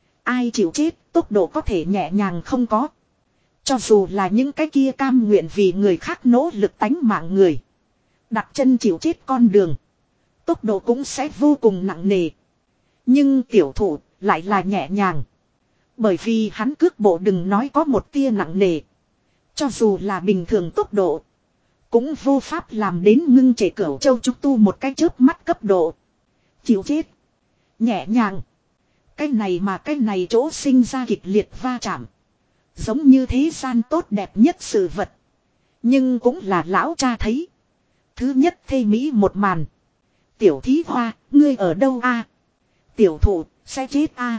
Ai chịu chết, tốc độ có thể nhẹ nhàng không có. Cho dù là những cái kia cam nguyện vì người khác nỗ lực tánh mạng người. Đặt chân chịu chết con đường. Tốc độ cũng sẽ vô cùng nặng nề. Nhưng tiểu thủ lại là nhẹ nhàng. Bởi vì hắn cước bộ đừng nói có một tia nặng nề. Cho dù là bình thường tốc độ. Cũng vô pháp làm đến ngưng trệ Cửu Châu Trúc Tu một cái chớp mắt cấp độ. Chịu chết. Nhẹ nhàng. Cái này mà cái này chỗ sinh ra kịch liệt va chạm. Giống như thế gian tốt đẹp nhất sự vật. Nhưng cũng là lão cha thấy. Thứ nhất thê mỹ một màn. Tiểu thí hoa, ngươi ở đâu a? Tiểu thụ, sẽ chết a.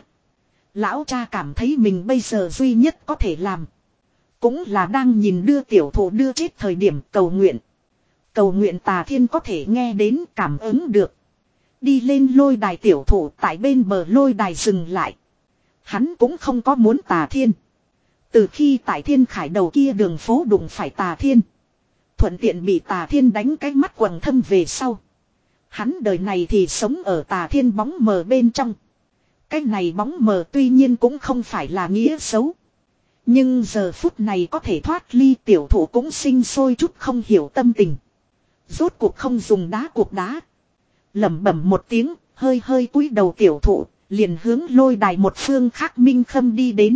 Lão cha cảm thấy mình bây giờ duy nhất có thể làm. Cũng là đang nhìn đưa tiểu thụ đưa chết thời điểm cầu nguyện. Cầu nguyện tà thiên có thể nghe đến cảm ứng được. Đi lên lôi đài tiểu thụ tại bên bờ lôi đài dừng lại. Hắn cũng không có muốn tà thiên. Từ khi tại thiên khải đầu kia đường phố đụng phải tà thiên. Thuận tiện bị tà thiên đánh cái mắt quầng thâm về sau. Hắn đời này thì sống ở tà thiên bóng mờ bên trong. Cái này bóng mờ tuy nhiên cũng không phải là nghĩa xấu. Nhưng giờ phút này có thể thoát ly tiểu thụ cũng sinh sôi chút không hiểu tâm tình. Rốt cuộc không dùng đá cuộc đá. Lẩm bẩm một tiếng, hơi hơi cúi đầu tiểu thụ, liền hướng lôi đài một phương khác Minh Khâm đi đến.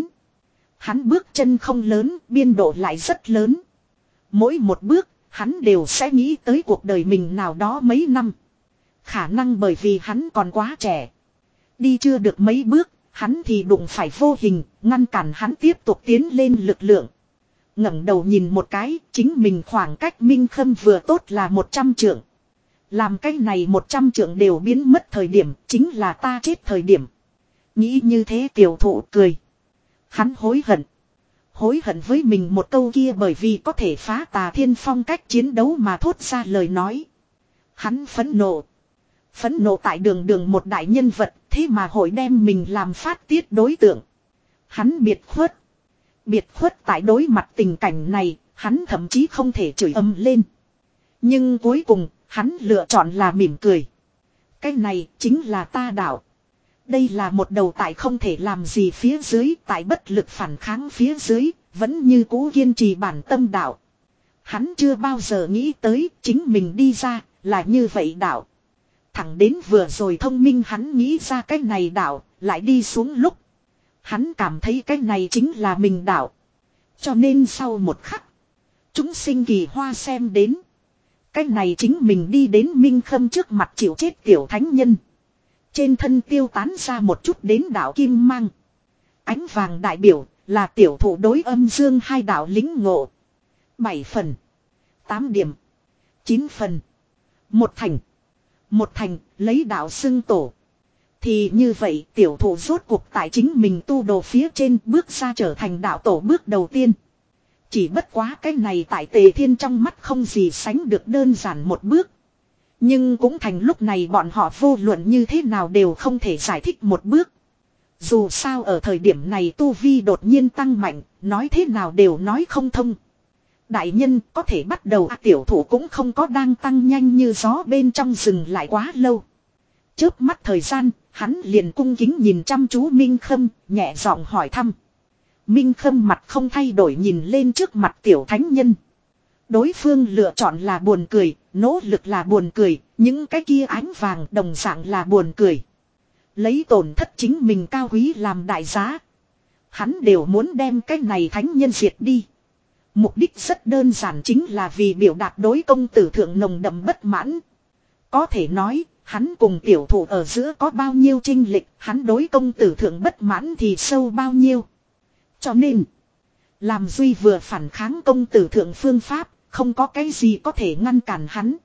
Hắn bước chân không lớn, biên độ lại rất lớn. Mỗi một bước, hắn đều sẽ nghĩ tới cuộc đời mình nào đó mấy năm. Khả năng bởi vì hắn còn quá trẻ. Đi chưa được mấy bước, hắn thì đụng phải vô hình, ngăn cản hắn tiếp tục tiến lên lực lượng. Ngẩng đầu nhìn một cái, chính mình khoảng cách Minh Khâm vừa tốt là một trăm trượng. Làm cái này một trăm trượng đều biến mất thời điểm, chính là ta chết thời điểm. Nghĩ như thế tiểu thụ cười. Hắn hối hận. Hối hận với mình một câu kia bởi vì có thể phá tà thiên phong cách chiến đấu mà thốt ra lời nói. Hắn phẫn nộ. Phẫn nộ tại đường đường một đại nhân vật, thế mà hội đem mình làm phát tiết đối tượng. Hắn biệt khuất. Biệt khuất tại đối mặt tình cảnh này, hắn thậm chí không thể chửi ầm lên. Nhưng cuối cùng, hắn lựa chọn là mỉm cười. Cái này chính là ta đạo. Đây là một đầu tại không thể làm gì phía dưới, tại bất lực phản kháng phía dưới, vẫn như cũ kiên trì bản tâm đạo. Hắn chưa bao giờ nghĩ tới chính mình đi ra, là như vậy đạo. Thẳng đến vừa rồi thông minh hắn nghĩ ra cái này đạo, lại đi xuống lúc. Hắn cảm thấy cái này chính là mình đạo. Cho nên sau một khắc, chúng sinh kỳ hoa xem đến. Cái này chính mình đi đến Minh Khâm trước mặt chịu chết tiểu thánh nhân. Trên thân tiêu tán ra một chút đến đạo kim mang. Ánh vàng đại biểu là tiểu thụ đối âm dương hai đạo lính ngộ. Bảy phần. Tám điểm. Chín phần. Một thành. Một thành lấy đạo xưng tổ. Thì như vậy tiểu thụ rốt cuộc tại chính mình tu đồ phía trên bước ra trở thành đạo tổ bước đầu tiên. Chỉ bất quá cái này tại Tề Thiên trong mắt không gì sánh được đơn giản một bước. Nhưng cũng thành lúc này bọn họ vô luận như thế nào đều không thể giải thích một bước. Dù sao ở thời điểm này tu vi đột nhiên tăng mạnh, nói thế nào đều nói không thông. Đại nhân có thể bắt đầu à, tiểu thủ cũng không có đang tăng nhanh như gió bên trong rừng lại quá lâu. Chớp mắt thời gian, hắn liền cung kính nhìn chăm chú Minh Khâm, nhẹ giọng hỏi thăm. Minh Khâm mặt không thay đổi nhìn lên trước mặt tiểu thánh nhân. Đối phương lựa chọn là buồn cười, nỗ lực là buồn cười, những cái kia ánh vàng đồng dạng là buồn cười. Lấy tổn thất chính mình cao quý làm đại giá. Hắn đều muốn đem cái này thánh nhân diệt đi. Mục đích rất đơn giản chính là vì biểu đạt đối công tử thượng nồng đậm bất mãn. Có thể nói, hắn cùng tiểu thủ ở giữa có bao nhiêu chênh lệch, hắn đối công tử thượng bất mãn thì sâu bao nhiêu. Cho nên, làm duy vừa phản kháng công tử thượng phương pháp, không có cái gì có thể ngăn cản hắn.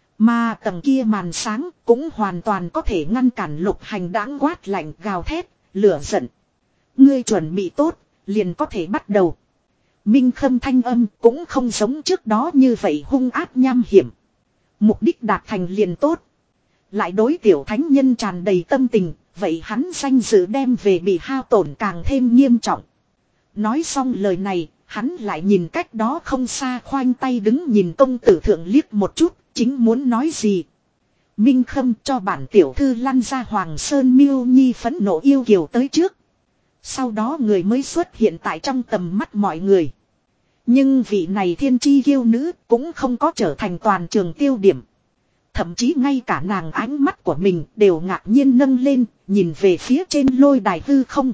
Mà tầng kia màn sáng cũng hoàn toàn có thể ngăn cản Lục Hành đãng quát lạnh gào thét, lửa giận. Ngươi chuẩn bị tốt, liền có thể bắt đầu. Minh Khâm thanh âm cũng không giống trước đó như vậy hung ác nham hiểm. Mục đích đạt thành liền tốt. Lại đối tiểu thánh nhân tràn đầy tâm tình, vậy hắn danh dự đem về bị hao tổn càng thêm nghiêm trọng. Nói xong lời này, hắn lại nhìn cách đó không xa khoanh tay đứng nhìn công tử thượng liếc một chút, chính muốn nói gì. Minh Khâm cho bản tiểu thư lăn ra Hoàng Sơn Miêu Nhi phẫn nộ yêu kiều tới trước. Sau đó người mới xuất hiện tại trong tầm mắt mọi người. Nhưng vị này thiên chi kiêu nữ cũng không có trở thành toàn trường tiêu điểm. Thậm chí ngay cả nàng ánh mắt của mình đều ngạc nhiên nâng lên, nhìn về phía trên lôi đài hư không.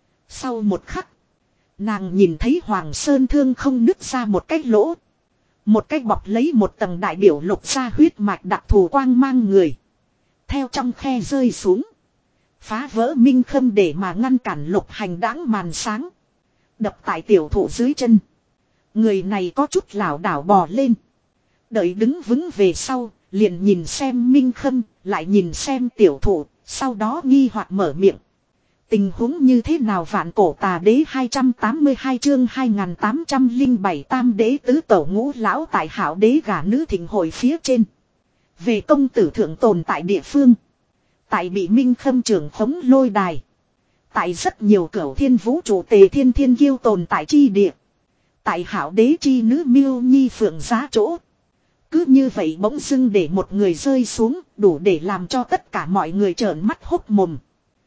Sau một khắc, nàng nhìn thấy Hoàng Sơn thương không nứt ra một cái lỗ. Một cái bọc lấy một tầng đại biểu lục ra huyết mạch đặc thù quang mang người. Theo trong khe rơi xuống. Phá vỡ Minh Khâm để mà ngăn cản Lục Hành đãng màn sáng. Đập tại tiểu thụ dưới chân. Người này có chút lảo đảo bò lên. Đợi đứng vững về sau, liền nhìn xem Minh Khâm, lại nhìn xem tiểu thụ, sau đó nghi hoặc mở miệng. Tình huống như thế nào vạn cổ tà đế hai trăm tám mươi hai chương hai nghìn tám trăm lẻ bảy tam đế tứ tẩu ngũ lão tại hảo đế gả nữ thịnh hội phía trên. Về công tử thượng tồn tại địa phương. Tại bị Minh Khâm trưởng khống lôi đài. Tại rất nhiều cửu thiên vũ trụ tề thiên thiên kiêu tồn tại chi địa. Tại hảo đế chi nữ miêu nhi phượng giá chỗ. Cứ như vậy bỗng dưng để một người rơi xuống đủ để làm cho tất cả mọi người trợn mắt hốc mồm.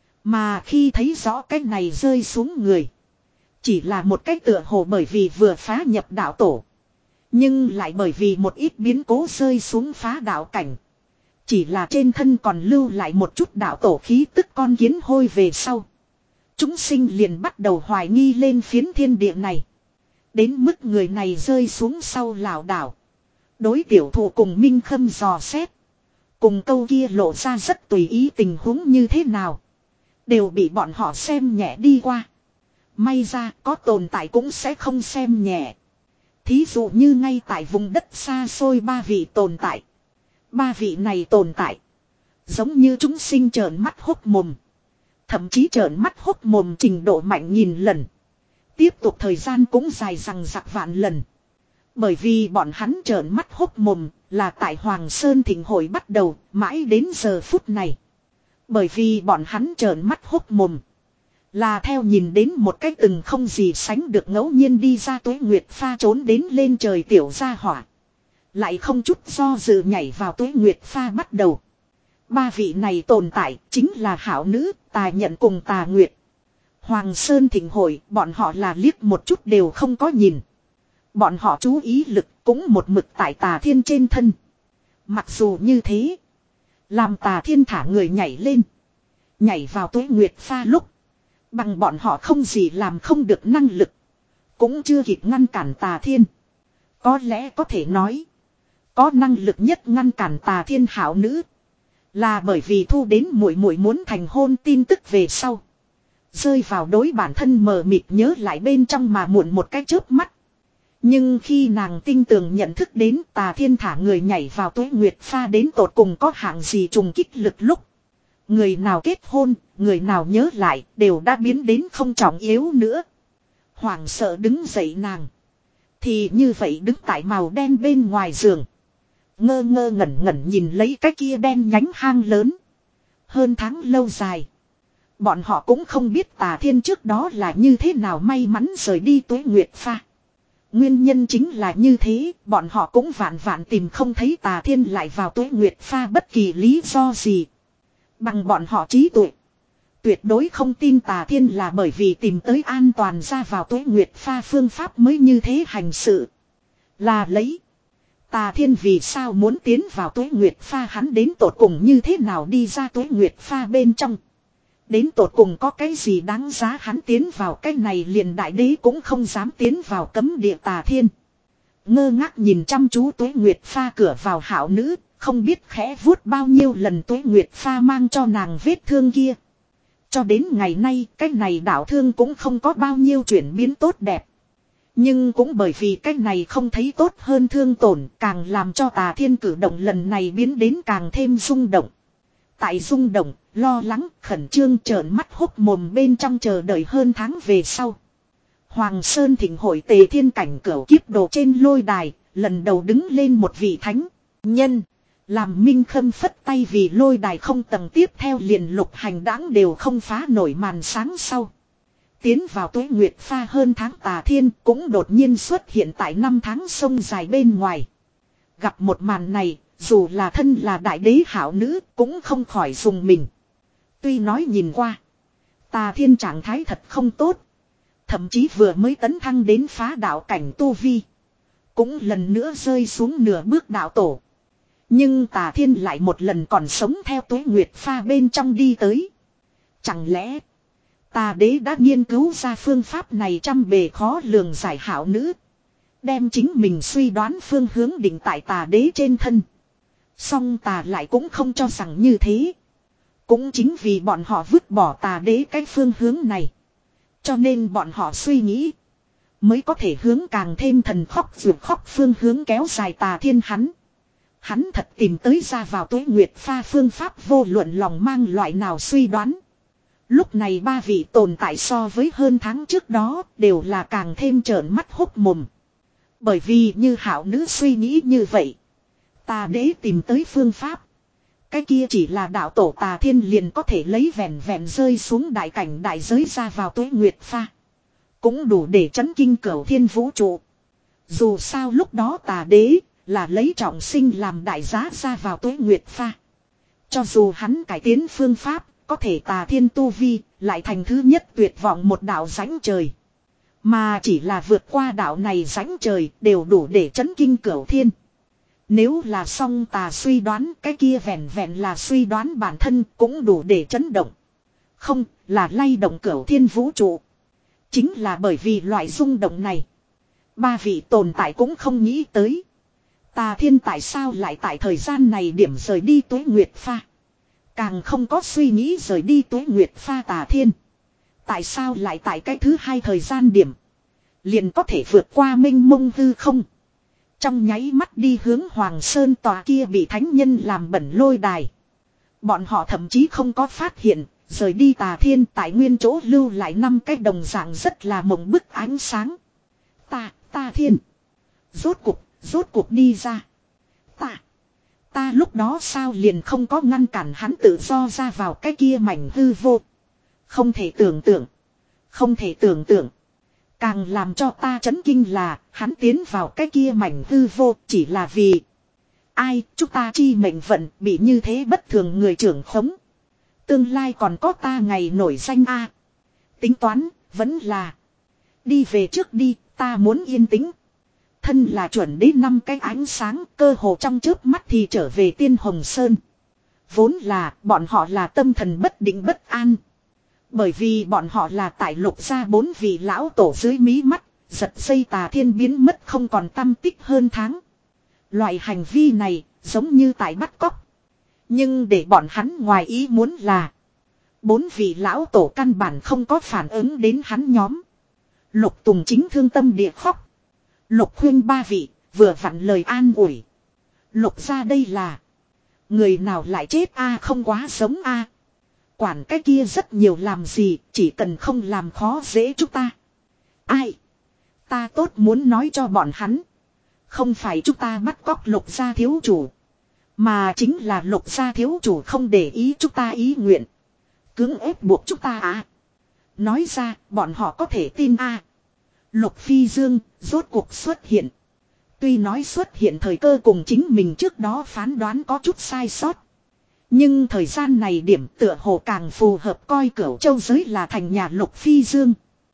Mà khi thấy rõ cái này rơi xuống người. Chỉ là một cái tựa hồ bởi vì vừa phá nhập đạo tổ. Nhưng lại bởi vì một ít biến cố rơi xuống phá đạo cảnh. Chỉ là trên thân còn lưu lại một chút đạo tổ khí tức con kiến hôi về sau. Chúng sinh liền bắt đầu hoài nghi lên phiến thiên địa này. Đến mức người này rơi xuống sau lảo đảo. Đối tiểu thụ cùng Minh Khâm dò xét. Cùng câu kia lộ ra rất tùy ý tình huống như thế nào. Đều bị bọn họ xem nhẹ đi qua. May ra có tồn tại cũng sẽ không xem nhẹ. Thí dụ như ngay tại vùng đất xa xôi ba vị tồn tại. Ba vị này tồn tại. Giống như chúng sinh trợn mắt hốc mồm. Thậm chí trợn mắt hốc mồm trình độ mạnh nghìn lần. Tiếp tục thời gian cũng dài rằng rạc vạn lần. Bởi vì bọn hắn trợn mắt hốc mồm là tại Hoàng Sơn Thịnh Hội bắt đầu mãi đến giờ phút này. Bởi vì bọn hắn trợn mắt hốc mồm. Là theo nhìn đến một cái từng không gì sánh được ngẫu nhiên đi ra Tuế Nguyệt Pha trốn đến lên trời tiểu gia hỏa. Lại không chút do dự nhảy vào Tuế Nguyệt Pha bắt đầu. Ba vị này tồn tại chính là hảo nữ, tà nhận cùng tà nguyệt. Hoàng Sơn Thịnh Hội bọn họ là liếc một chút đều không có nhìn. Bọn họ chú ý lực cũng một mực tại tà thiên trên thân. Mặc dù như thế. Làm tà thiên thả người nhảy lên. Nhảy vào Tuế Nguyệt Pha lúc. Bằng bọn họ không gì làm không được năng lực. Cũng chưa kịp ngăn cản tà thiên. Có lẽ có thể nói. Có năng lực nhất ngăn cản tà thiên hảo nữ. Là bởi vì thu đến muội muội muốn thành hôn tin tức về sau. Rơi vào đối bản thân mờ mịt nhớ lại bên trong mà muộn một cái chớp mắt. Nhưng khi nàng tinh tường nhận thức đến tà thiên thả người nhảy vào Tuế Nguyệt Pha đến tột cùng có hạng gì trùng kích lực lúc. Người nào kết hôn, người nào nhớ lại đều đã biến đến không trọng yếu nữa. Hoảng sợ đứng dậy nàng. Thì như vậy đứng tại màu đen bên ngoài giường. Ngơ ngơ ngẩn ngẩn nhìn lấy cái kia đen nhánh hang lớn. Hơn tháng lâu dài. Bọn họ cũng không biết tà thiên trước đó là như thế nào may mắn rời đi Tuế Nguyệt Pha. Nguyên nhân chính là như thế, bọn họ cũng vạn vạn tìm không thấy tà thiên lại vào Tuế Nguyệt Pha bất kỳ lý do gì. Bằng bọn họ trí tuệ. Tuyệt đối không tin tà thiên là bởi vì tìm tới an toàn ra vào Tuế Nguyệt Pha phương pháp mới như thế hành sự. Là lấy. Tà thiên vì sao muốn tiến vào Tuế Nguyệt Pha hắn đến tột cùng như thế nào đi ra Tuế Nguyệt Pha bên trong. Đến tột cùng có cái gì đáng giá hắn tiến vào cái này liền đại đế cũng không dám tiến vào cấm địa tà thiên. Ngơ ngác nhìn chăm chú Tuế Nguyệt Pha cửa vào hảo nữ, không biết khẽ vuốt bao nhiêu lần Tuế Nguyệt Pha mang cho nàng vết thương kia. Cho đến ngày nay cái này đạo thương cũng không có bao nhiêu chuyển biến tốt đẹp. Nhưng cũng bởi vì cái này không thấy tốt hơn thương tổn càng làm cho tà thiên cử động lần này biến đến càng thêm rung động. Tại rung động, lo lắng, khẩn trương trợn mắt hốc mồm bên trong chờ đợi hơn tháng về sau. Hoàng Sơn Thịnh Hội tề thiên cảnh cửu kiếp đồ trên lôi đài, lần đầu đứng lên một vị thánh nhân. Làm Minh Khâm phất tay vì lôi đài không tầng tiếp theo liền lục hành đãng đều không phá nổi màn sáng sau. Tiến vào Tuế Nguyệt Pha hơn tháng tà thiên cũng đột nhiên xuất hiện tại năm tháng sông dài bên ngoài. Gặp một màn này, dù là thân là đại đế hảo nữ cũng không khỏi dùng mình. Tuy nói nhìn qua, tà thiên trạng thái thật không tốt. Thậm chí vừa mới tấn thăng đến phá đạo cảnh tu vi. Cũng lần nữa rơi xuống nửa bước đạo tổ. Nhưng tà thiên lại một lần còn sống theo Tuế Nguyệt Pha bên trong đi tới. Chẳng lẽ tà đế đã nghiên cứu ra phương pháp này trăm bề khó lường giải hảo nữ. Đem chính mình suy đoán phương hướng định tại tà đế trên thân. Song tà lại cũng không cho rằng như thế. Cũng chính vì bọn họ vứt bỏ tà đế cái phương hướng này. Cho nên bọn họ suy nghĩ. Mới có thể hướng càng thêm thần khóc ruột khóc phương hướng kéo dài Tà Thiên hắn. Hắn thật tìm tới ra vào Tuế Nguyệt Pha phương pháp vô luận lòng mang loại nào suy đoán. Lúc này ba vị tồn tại so với hơn tháng trước đó đều là càng thêm trợn mắt hốc mồm. Bởi vì như hảo nữ suy nghĩ như vậy. Tà đế tìm tới phương pháp. Cái kia chỉ là đạo tổ Tà Thiên liền có thể lấy vẹn vẹn rơi xuống đại cảnh đại giới ra vào Tuế Nguyệt Pha. Cũng đủ để chấn kinh cửu thiên vũ trụ. Dù sao lúc đó Tà đế là lấy trọng sinh làm đại giá ra vào Tuế Nguyệt Pha. Cho dù hắn cải tiến phương pháp, có thể Tà Thiên tu vi lại thành thứ nhất tuyệt vọng một đạo rãnh trời. Mà chỉ là vượt qua đạo này rãnh trời đều đủ để chấn kinh cửu thiên. Nếu là song tà suy đoán, cái kia vẹn vẹn là suy đoán bản thân cũng đủ để chấn động. Không, là lay động cửu thiên vũ trụ. Chính là bởi vì loại rung động này. Ba vị tồn tại cũng không nghĩ tới. Tà Thiên tại sao lại tại thời gian này điểm rời đi Tuế Nguyệt Pha. Càng không có suy nghĩ rời đi Tuế Nguyệt Pha Tà Thiên. Tại sao lại tại cái thứ hai thời gian điểm. Liền có thể vượt qua minh mông hư không. Trong nháy mắt đi hướng Hoàng Sơn tòa kia bị thánh nhân làm bẩn lôi đài. Bọn họ thậm chí không có phát hiện. Rời đi Tà Thiên tại nguyên chỗ lưu lại năm cái đồng dạng rất là mộng bức ánh sáng. Ta, Tà Thiên. Rốt cục, rốt cục đi ra. Ta, ta lúc đó sao liền không có ngăn cản hắn tự do ra vào cái kia mảnh hư vô. Không thể tưởng tượng. Không thể tưởng tượng. Càng làm cho ta chấn kinh là hắn tiến vào cái kia mảnh hư vô chỉ là vì. Ai, chúng ta chi mệnh vận bị như thế bất thường người trưởng khống. Tương lai còn có ta ngày nổi danh a. Tính toán, vẫn là. Đi về trước đi, ta muốn yên tĩnh. Thân là chuẩn đế năm cái ánh sáng cơ hồ trong chớp mắt thì trở về Tiên Hồng Sơn. Vốn là bọn họ là tâm thần bất định bất an. Bởi vì bọn họ là tại lục gia bốn vị lão tổ dưới mí mắt, giật dây Tà Thiên biến mất không còn tăm tích hơn tháng. Loại hành vi này giống như tại bắt cóc. Nhưng để bọn hắn ngoài ý muốn là bốn vị lão tổ căn bản không có phản ứng đến hắn nhóm. Lục Tùng chính thương tâm địa khóc. Lục Khuyên ba vị vừa vặn lời an ủi. Lục gia đây là người nào lại chết a không quá sống a. Quản cái kia rất nhiều làm gì, chỉ cần không làm khó dễ chúng ta. Ai? Ta tốt muốn nói cho bọn hắn. Không phải chúng ta bắt cóc Lục gia thiếu chủ. Mà chính là Lục gia thiếu chủ không để ý chúng ta ý nguyện. Cưỡng ép buộc chúng ta à. Nói ra, bọn họ có thể tin à. Lục Phi Dương, rốt cuộc xuất hiện. Tuy nói xuất hiện thời cơ cùng chính mình trước đó phán đoán có chút sai sót. Nhưng thời gian này điểm tựa hồ càng phù hợp coi Cửu Châu giới là thành nhà Lục Phi Dương.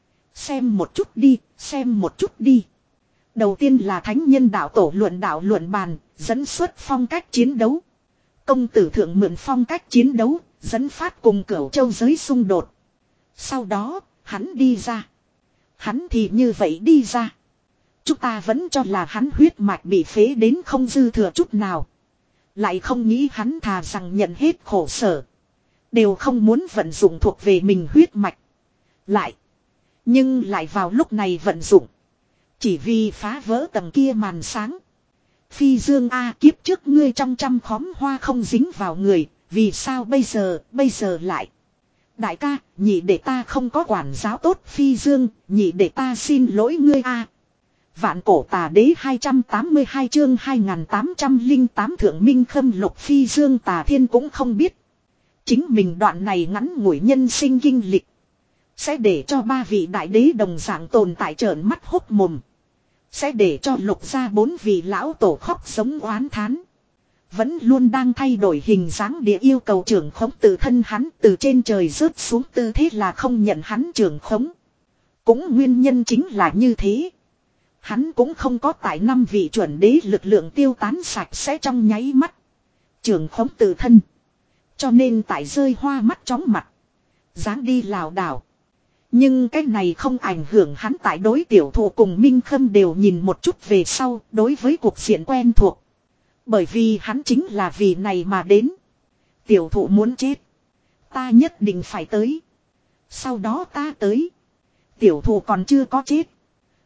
Xem một chút đi, xem một chút đi. Đầu tiên là thánh nhân đạo tổ luận đạo luận bàn, dẫn xuất phong cách chiến đấu. Công tử thượng mượn phong cách chiến đấu, dẫn phát cùng Cửu Châu giới xung đột. Sau đó, hắn đi ra. Hắn thì như vậy đi ra. Chúng ta vẫn cho là hắn huyết mạch bị phế đến không dư thừa chút nào. Lại không nghĩ hắn thà rằng nhận hết khổ sở. Đều không muốn vận dụng thuộc về mình huyết mạch. Lại. Nhưng lại vào lúc này vận dụng. Chỉ vì phá vỡ tầng kia màn sáng. Phi Dương A kiếp trước ngươi trong trăm khóm hoa không dính vào người. Vì sao bây giờ, bây giờ lại. Đại ca, nhị để ta không có quản giáo tốt Phi Dương, nhị để ta xin lỗi ngươi A. Vạn cổ tà đế hai trăm tám mươi hai chương hai nghìn tám trăm lẻ tám thượng minh khâm Lục Phi Dương Tà Thiên cũng không biết. Chính mình đoạn này ngắn ngủi nhân sinh kinh lịch. Sẽ để cho ba vị đại đế đồng dạng tồn tại trợn mắt hốc mồm. Sẽ để cho Lục gia bốn vị lão tổ khóc sống oán thán. Vẫn luôn đang thay đổi hình dáng địa yêu cầu trưởng khống tự thân hắn từ trên trời rớt xuống tư thế là không nhận hắn trưởng khống. Cũng nguyên nhân chính là như thế. Hắn cũng không có tại năm vị chuẩn đế lực lượng tiêu tán sạch sẽ trong nháy mắt. Trưởng khống tự thân. Cho nên tại rơi hoa mắt chóng mặt. Dáng đi lảo đảo. Nhưng cái này không ảnh hưởng hắn tại đối tiểu thụ cùng Minh Khâm đều nhìn một chút về sau đối với cuộc diện quen thuộc. Bởi vì hắn chính là vì này mà đến. Tiểu thụ muốn chết. Ta nhất định phải tới. Sau đó ta tới. Tiểu thụ còn chưa có chết.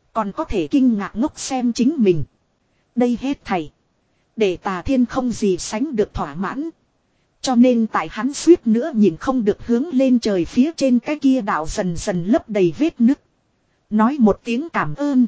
Còn có thể kinh ngạc ngốc xem chính mình. Đây hết thảy. Để Tà Thiên không gì sánh được thỏa mãn. Cho nên tại hắn suýt nữa nhìn không được hướng lên trời phía trên cái kia đạo dần dần lấp đầy vết nứt. Nói một tiếng cảm ơn.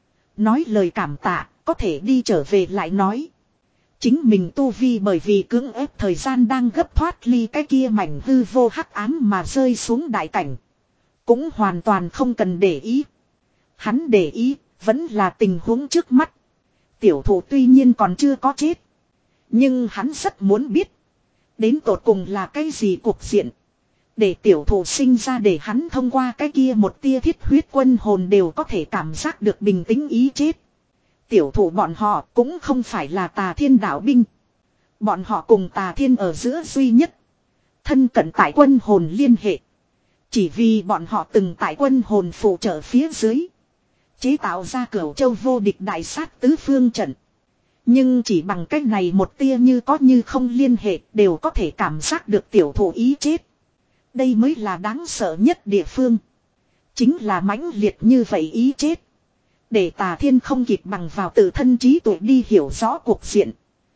Nói lời cảm tạ, có thể đi trở về lại nói. Chính mình tu vi bởi vì cưỡng ép thời gian đang gấp thoát ly cái kia mảnh hư vô hắc ám mà rơi xuống đại cảnh. Cũng hoàn toàn không cần để ý. Hắn để ý, vẫn là tình huống trước mắt. Tiểu thụ tuy nhiên còn chưa có chết. Nhưng hắn rất muốn biết. Đến tột cùng là cái gì cuộc diện. Để tiểu thụ sinh ra để hắn thông qua cái kia một tia thiết huyết quân hồn đều có thể cảm giác được bình tĩnh ý chết. Tiểu thụ bọn họ cũng không phải là Tà Thiên đạo binh. Bọn họ cùng Tà Thiên ở giữa duy nhất. Thân cận tại quân hồn liên hệ. Chỉ vì bọn họ từng tại quân hồn phụ trợ phía dưới. Chế tạo ra Cửu Châu vô địch đại sát tứ phương trận. Nhưng chỉ bằng cách này một tia như có như không liên hệ đều có thể cảm giác được tiểu thụ ý chết. Đây mới là đáng sợ nhất địa phương. Chính là mãnh liệt như vậy ý chết. Để Tà Thiên không kịp bằng vào tự thân trí tuệ đi hiểu rõ cuộc diện.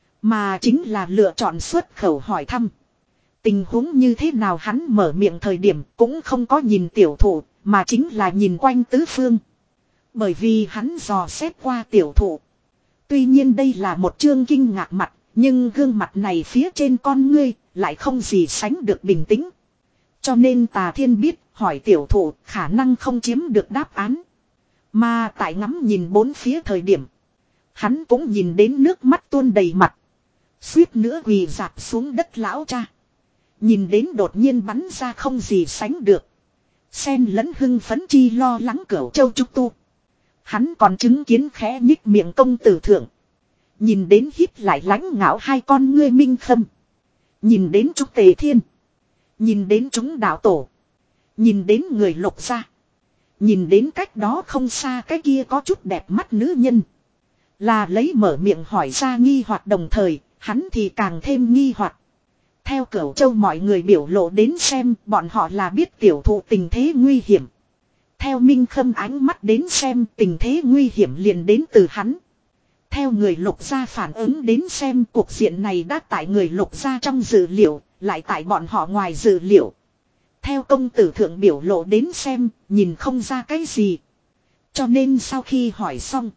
Mà chính là lựa chọn xuất khẩu hỏi thăm. Tình huống như thế nào hắn mở miệng thời điểm cũng không có nhìn tiểu thụ, mà chính là nhìn quanh tứ phương. Bởi vì hắn dò xét qua tiểu thụ. Tuy nhiên đây là một chương kinh ngạc mặt, nhưng gương mặt này phía trên con ngươi lại không gì sánh được bình tĩnh. Cho nên Tà Thiên biết hỏi tiểu thụ khả năng không chiếm được đáp án. Mà tại ngắm nhìn bốn phía thời điểm. Hắn cũng nhìn đến nước mắt tuôn đầy mặt. Suýt nữa quỳ dạp xuống đất lão cha. Nhìn đến đột nhiên bắn ra không gì sánh được. Xen lẫn hưng phấn chi lo lắng Cửu Châu trúc tu. Hắn còn chứng kiến khẽ nhích miệng công tử thượng. Nhìn đến hít lại lãnh ngạo hai con ngươi minh khâm. Nhìn đến trúc Tề Thiên. Nhìn đến chúng đạo tổ. Nhìn đến người Lục gia. Nhìn đến cách đó không xa cái kia có chút đẹp mắt nữ nhân. Là lấy mở miệng hỏi ra nghi hoặc đồng thời, hắn thì càng thêm nghi hoặc. Theo Cửu Châu mọi người biểu lộ đến xem, bọn họ là biết tiểu thụ tình thế nguy hiểm. Theo Minh Khâm ánh mắt đến xem tình thế nguy hiểm liền đến từ hắn. Theo người Lục gia phản ứng đến xem cuộc diện này đã tại người Lục gia trong dự liệu, lại tại bọn họ ngoài dự liệu. Theo công tử thượng biểu lộ đến xem, nhìn không ra cái gì. Cho nên sau khi hỏi xong,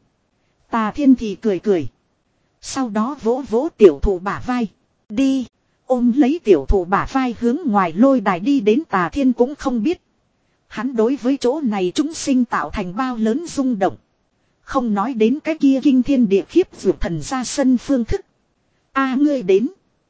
Tà Thiên thì cười cười. Sau đó vỗ vỗ tiểu thụ bả vai. Đi, ôm lấy tiểu thụ bả vai hướng ngoài lôi đài đi đến. Tà Thiên cũng không biết. Hắn đối với chỗ này chúng sinh tạo thành bao lớn rung động. Không nói đến cái kia kinh thiên địa khiếp vượt thần ra sân phương thức. A ngươi đến.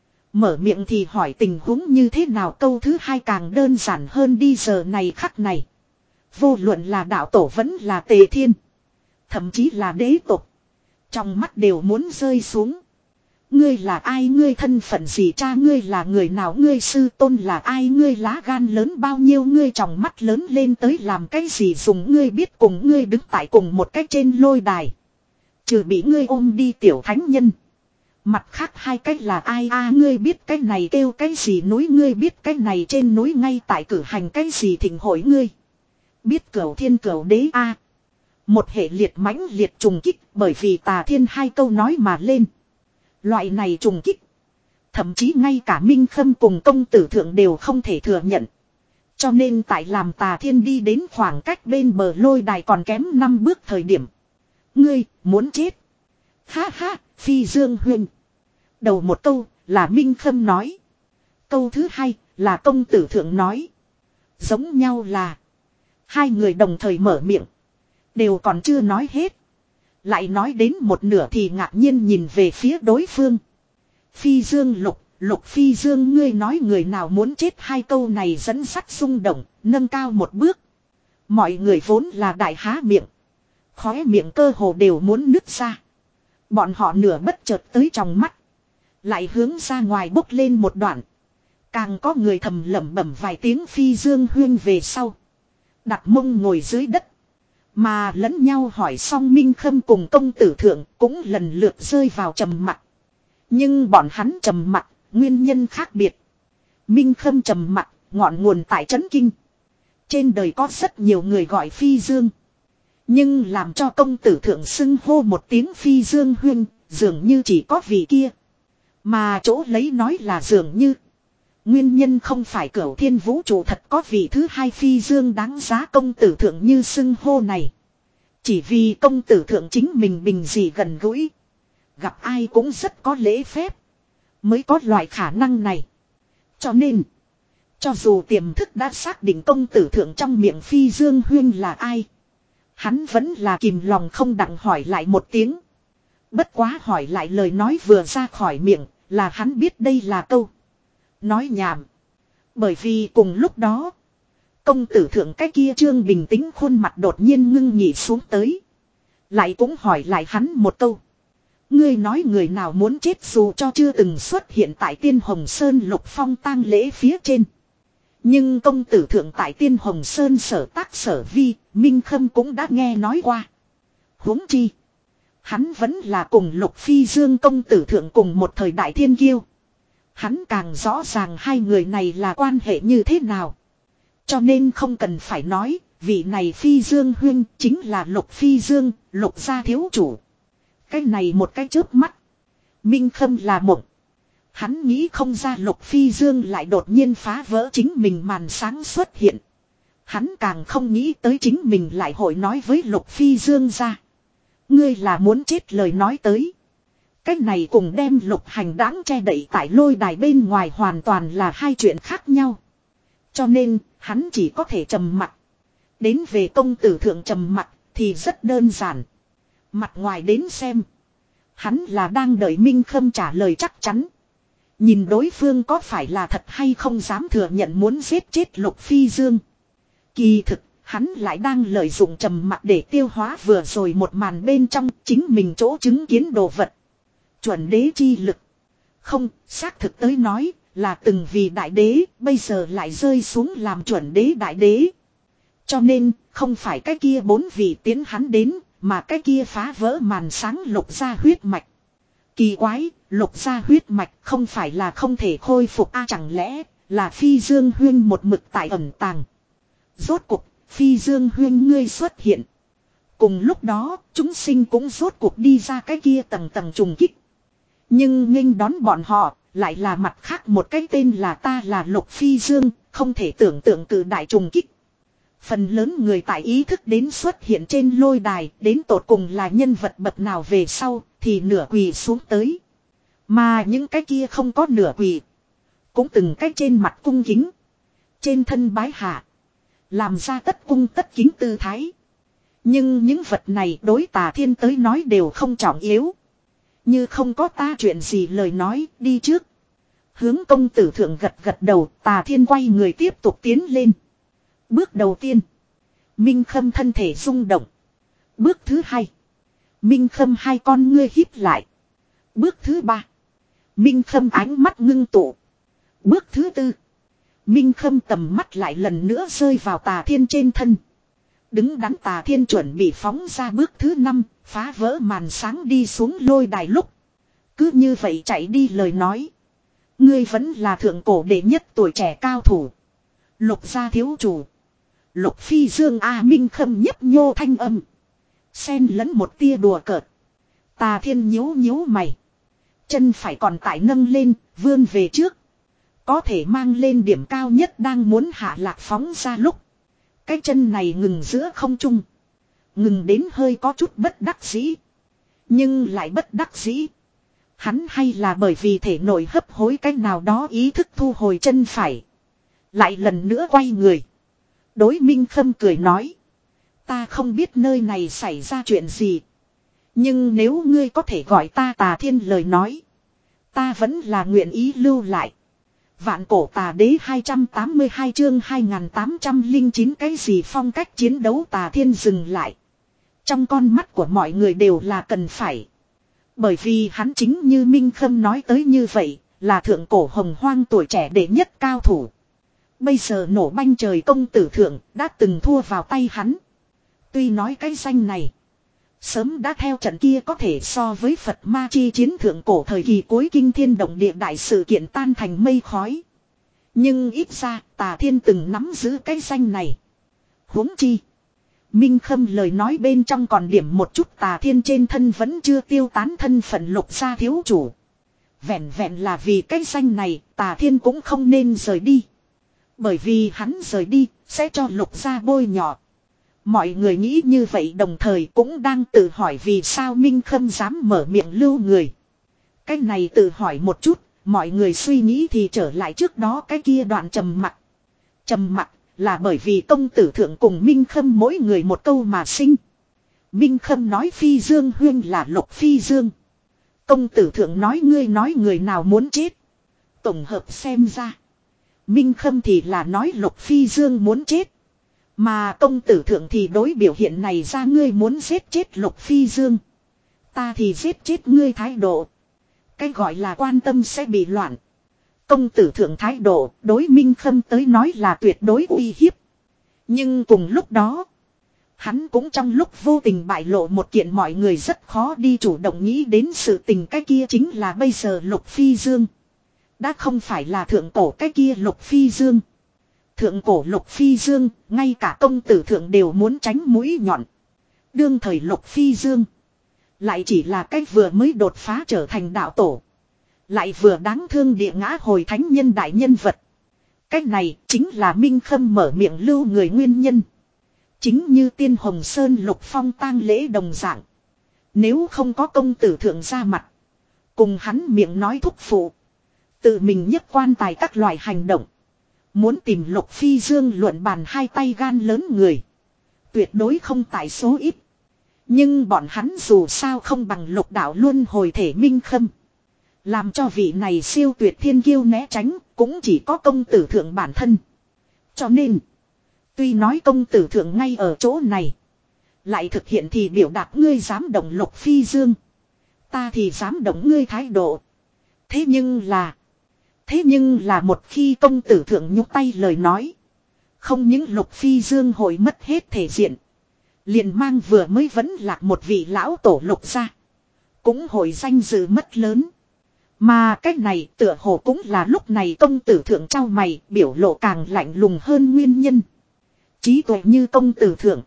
Mở miệng thì hỏi tình huống như thế nào, câu thứ hai càng đơn giản hơn đi giờ này khắc này. Vô luận là đạo tổ vẫn là Tề Thiên. Thậm chí là đế tộc. Trong mắt đều muốn rơi xuống. Ngươi là ai, ngươi thân phận gì, cha ngươi là người nào, ngươi sư tôn là ai, ngươi lá gan lớn bao nhiêu, ngươi trong mắt lớn lên tới làm cái gì dùng, ngươi biết cùng ngươi đứng tại cùng một cách trên lôi đài. Trừ bị ngươi ôm đi tiểu thánh nhân. Mặt khác hai cách là ai a à, ngươi biết cái này kêu cái gì núi, ngươi biết cái này trên núi ngay tại cử hành cái gì thịnh hội, ngươi biết Cửu Thiên Cửu Đế a à. Một hệ liệt mãnh liệt trùng kích bởi vì Tà Thiên hai câu nói mà lên. Loại này trùng kích. Thậm chí ngay cả Minh Khâm cùng công tử thượng đều không thể thừa nhận. Cho nên tại làm Tà Thiên đi đến khoảng cách bên bờ lôi đài còn kém năm bước thời điểm. Ngươi, muốn chết. Ha ha, Phi Dương huynh. Đầu một câu là Minh Khâm nói. Câu thứ hai là công tử thượng nói. Giống nhau là. Hai người đồng thời mở miệng. Đều còn chưa nói hết. Lại nói đến một nửa thì ngạc nhiên nhìn về phía đối phương. Phi Dương Lục, Lục Phi Dương, ngươi nói người nào muốn chết, hai câu này dẫn sắt xung động, nâng cao một bước. Mọi người vốn là đại há miệng. Khóe miệng cơ hồ đều muốn nứt ra. Bọn họ nửa bất chợt tới trong mắt. Lại hướng ra ngoài bốc lên một đoạn. Càng có người thầm lẩm bẩm vài tiếng Phi Dương huyên về sau. Đặt mông ngồi dưới đất. Mà lẫn nhau hỏi xong Minh Khâm cùng công tử thượng cũng lần lượt rơi vào trầm mặc. Nhưng bọn hắn trầm mặc, nguyên nhân khác biệt. Minh Khâm trầm mặc, ngọn nguồn tại Trấn Kinh. Trên đời có rất nhiều người gọi Phi Dương. Nhưng làm cho công tử thượng xưng hô một tiếng Phi Dương huynh, dường như chỉ có vị kia. Mà chỗ lấy nói là dường như. Nguyên nhân không phải cửu thiên vũ trụ thật có vị thứ hai Phi Dương đáng giá công tử thượng như xưng hô này. Chỉ vì công tử thượng chính mình bình dị gần gũi. Gặp ai cũng rất có lễ phép. Mới có loại khả năng này. Cho nên. Cho dù tiềm thức đã xác định công tử thượng trong miệng Phi Dương huyên là ai. Hắn vẫn là kìm lòng không đặng hỏi lại một tiếng. Bất quá hỏi lại lời nói vừa ra khỏi miệng là hắn biết đây là câu. Nói nhảm. Bởi vì cùng lúc đó. Công tử thượng cái kia trương bình tĩnh khuôn mặt đột nhiên ngưng nhị xuống tới. Lại cũng hỏi lại hắn một câu. Ngươi nói người nào muốn chết dù cho chưa từng xuất hiện tại Tiên Hồng Sơn Lục Phong tang lễ phía trên. Nhưng công tử thượng tại Tiên Hồng Sơn sở tác sở vi, Minh Khâm cũng đã nghe nói qua. Huống chi. Hắn vẫn là cùng Lục Phi Dương công tử thượng cùng một thời đại thiên kiêu. Hắn càng rõ ràng hai người này là quan hệ như thế nào. Cho nên không cần phải nói, vị này Phi Dương huynh chính là Lục Phi Dương, Lục gia thiếu chủ. Cái này một cái chớp mắt. Minh Khâm là mộng. Hắn nghĩ không ra Lục Phi Dương lại đột nhiên phá vỡ chính mình màn sáng xuất hiện. Hắn càng không nghĩ tới chính mình lại hội nói với Lục Phi Dương ra. Ngươi là muốn chết lời nói tới. Cái này cùng đem Lục Hành đáng che đậy tại lôi đài bên ngoài hoàn toàn là hai chuyện khác nhau. Cho nên, hắn chỉ có thể trầm mặc. Đến về công tử thượng trầm mặc thì rất đơn giản. Mặt ngoài đến xem. Hắn là đang đợi Minh Khâm trả lời chắc chắn. Nhìn đối phương có phải là thật hay không dám thừa nhận muốn giết chết Lục Phi Dương. Kỳ thực, hắn lại đang lợi dụng trầm mặc để tiêu hóa vừa rồi một màn bên trong chính mình chỗ chứng kiến đồ vật. Chuẩn đế chi lực. Không, xác thực tới nói là từng vì đại đế, bây giờ lại rơi xuống làm chuẩn đế đại đế. Cho nên, không phải cái kia bốn vị tiến hắn đến, mà cái kia phá vỡ màn sáng Lục gia huyết mạch. Kỳ quái, Lục gia huyết mạch không phải là không thể khôi phục a à, chẳng lẽ là Phi Dương huyên một mực tại ẩn tàng. Rốt cuộc, Phi Dương huyên ngươi xuất hiện. Cùng lúc đó, chúng sinh cũng rốt cuộc đi ra cái kia tầng tầng trùng kích. Nhưng nghênh đón bọn họ, lại là mặt khác một cái tên là ta là Lục Phi Dương, không thể tưởng tượng cử đại trùng kích. Phần lớn người tại ý thức đến xuất hiện trên lôi đài, đến tột cùng là nhân vật bậc nào về sau, thì nửa quỳ xuống tới. Mà những cái kia không có nửa quỳ, cũng từng cái trên mặt cung kính, trên thân bái hạ, làm ra tất cung tất kính tư thái. Nhưng những vật này đối Tà Thiên tới nói đều không trọng yếu. Như không có ta chuyện gì lời nói, đi trước. Hướng công tử thượng gật gật đầu, Tà Thiên quay người tiếp tục tiến lên. Bước đầu tiên, Minh Khâm thân thể rung động. Bước thứ hai, Minh Khâm hai con ngươi híp lại. Bước thứ ba, Minh Khâm ánh mắt ngưng tụ. Bước thứ tư, Minh Khâm tầm mắt lại lần nữa rơi vào Tà Thiên trên thân. Đứng đắn Tà Thiên chuẩn bị phóng ra bước thứ năm, phá vỡ màn sáng đi xuống lôi đài lúc. Cứ như vậy chạy đi lời nói. Ngươi vẫn là thượng cổ đệ nhất tuổi trẻ cao thủ. Lục gia thiếu chủ. Lục Phi Dương A Minh Khâm nhấp nhô thanh âm. Xen lẫn một tia đùa cợt. Tà Thiên nhíu nhíu mày. Chân phải còn tại nâng lên, vươn về trước. Có thể mang lên điểm cao nhất đang muốn hạ lạc phóng ra lúc. Cái chân này ngừng giữa không trung. Ngừng đến hơi có chút bất đắc dĩ. Nhưng lại bất đắc dĩ. Hắn hay là bởi vì thể nội hấp hối cách nào đó ý thức thu hồi chân phải. Lại lần nữa quay người. Đối Minh Khâm cười nói. Ta không biết nơi này xảy ra chuyện gì. Nhưng nếu ngươi có thể gọi ta Tà Thiên lời nói. Ta vẫn là nguyện ý lưu lại. Vạn cổ tà đế hai trăm tám mươi hai chương hai nghìn tám trăm lẻ chín cái gì phong cách chiến đấu Tà Thiên dừng lại. Trong con mắt của mọi người đều là cần phải. Bởi vì hắn chính như Minh Khâm nói tới như vậy, là thượng cổ hồng hoang tuổi trẻ đệ nhất cao thủ. Bây giờ nổ banh trời công tử thượng đã từng thua vào tay hắn. Tuy nói cái danh này sớm đã theo trận kia có thể so với Phật Ma chi chiến thượng cổ thời kỳ cuối kinh thiên động địa đại sự kiện tan thành mây khói. Nhưng ít ra Tà Thiên từng nắm giữ cái danh này. Huống chi Minh Khâm lời nói bên trong còn điểm một chút Tà Thiên trên thân vẫn chưa tiêu tán thân phận Lục gia thiếu chủ. Vẹn vẹn là vì cái danh này, Tà Thiên cũng không nên rời đi. Bởi vì hắn rời đi, sẽ cho Lục gia bôi nhọ. Mọi người nghĩ như vậy đồng thời cũng đang tự hỏi vì sao Minh Khâm dám mở miệng lưu người. Cái này tự hỏi một chút, mọi người suy nghĩ thì trở lại trước đó cái kia đoạn trầm mặc. Trầm mặc là bởi vì công tử thượng cùng Minh Khâm mỗi người một câu mà sinh. Minh Khâm nói Phi Dương Huyên là Lục Phi Dương. Công tử thượng nói ngươi nói người nào muốn chết. Tổng hợp xem ra. Minh Khâm thì là nói Lục Phi Dương muốn chết. Mà công tử thượng thì đối biểu hiện này ra ngươi muốn giết chết Lục Phi Dương. Ta thì giết chết ngươi thái độ. Cái gọi là quan tâm sẽ bị loạn. Công tử thượng thái độ đối Minh Khâm tới nói là tuyệt đối uy hiếp. Nhưng cùng lúc đó. Hắn cũng trong lúc vô tình bại lộ một kiện mọi người rất khó đi chủ động nghĩ đến sự tình cái kia chính là bây giờ Lục Phi Dương. Đã không phải là thượng cổ cái kia Lục Phi Dương. Thượng cổ Lục Phi Dương, ngay cả công tử thượng đều muốn tránh mũi nhọn. Đương thời Lục Phi Dương. Lại chỉ là cách vừa mới đột phá trở thành đạo tổ. Lại vừa đáng thương địa ngã hồi thánh nhân đại nhân vật. Cách này chính là Minh Khâm mở miệng lưu người nguyên nhân. Chính như Tiên Hồng Sơn Lục Phong tang lễ đồng dạng. Nếu không có công tử thượng ra mặt. Cùng hắn miệng nói thúc phụ. Tự mình nhất quan tài các loại hành động. Muốn tìm Lục Phi Dương luận bàn hai tay gan lớn người. Tuyệt đối không tại số ít. Nhưng bọn hắn dù sao không bằng Lục đạo luân hồi thể Minh Khâm. Làm cho vị này siêu tuyệt thiên kiêu né tránh cũng chỉ có công tử thượng bản thân. Cho nên. Tuy nói công tử thượng ngay ở chỗ này. Lại thực hiện thì biểu đạt ngươi dám động Lục Phi Dương. Ta thì dám động ngươi thái độ. Thế nhưng là. Thế nhưng là một khi công tử thượng nhúc tay lời nói. Không những Lục Phi Dương hội mất hết thể diện. Liền mang vừa mới vẫn lạc một vị lão tổ Lục ra. Cũng hội danh dự mất lớn. Mà cách này tựa hồ cũng là lúc này công tử thượng trao mày biểu lộ càng lạnh lùng hơn nguyên nhân. Trí tuệ như công tử thượng.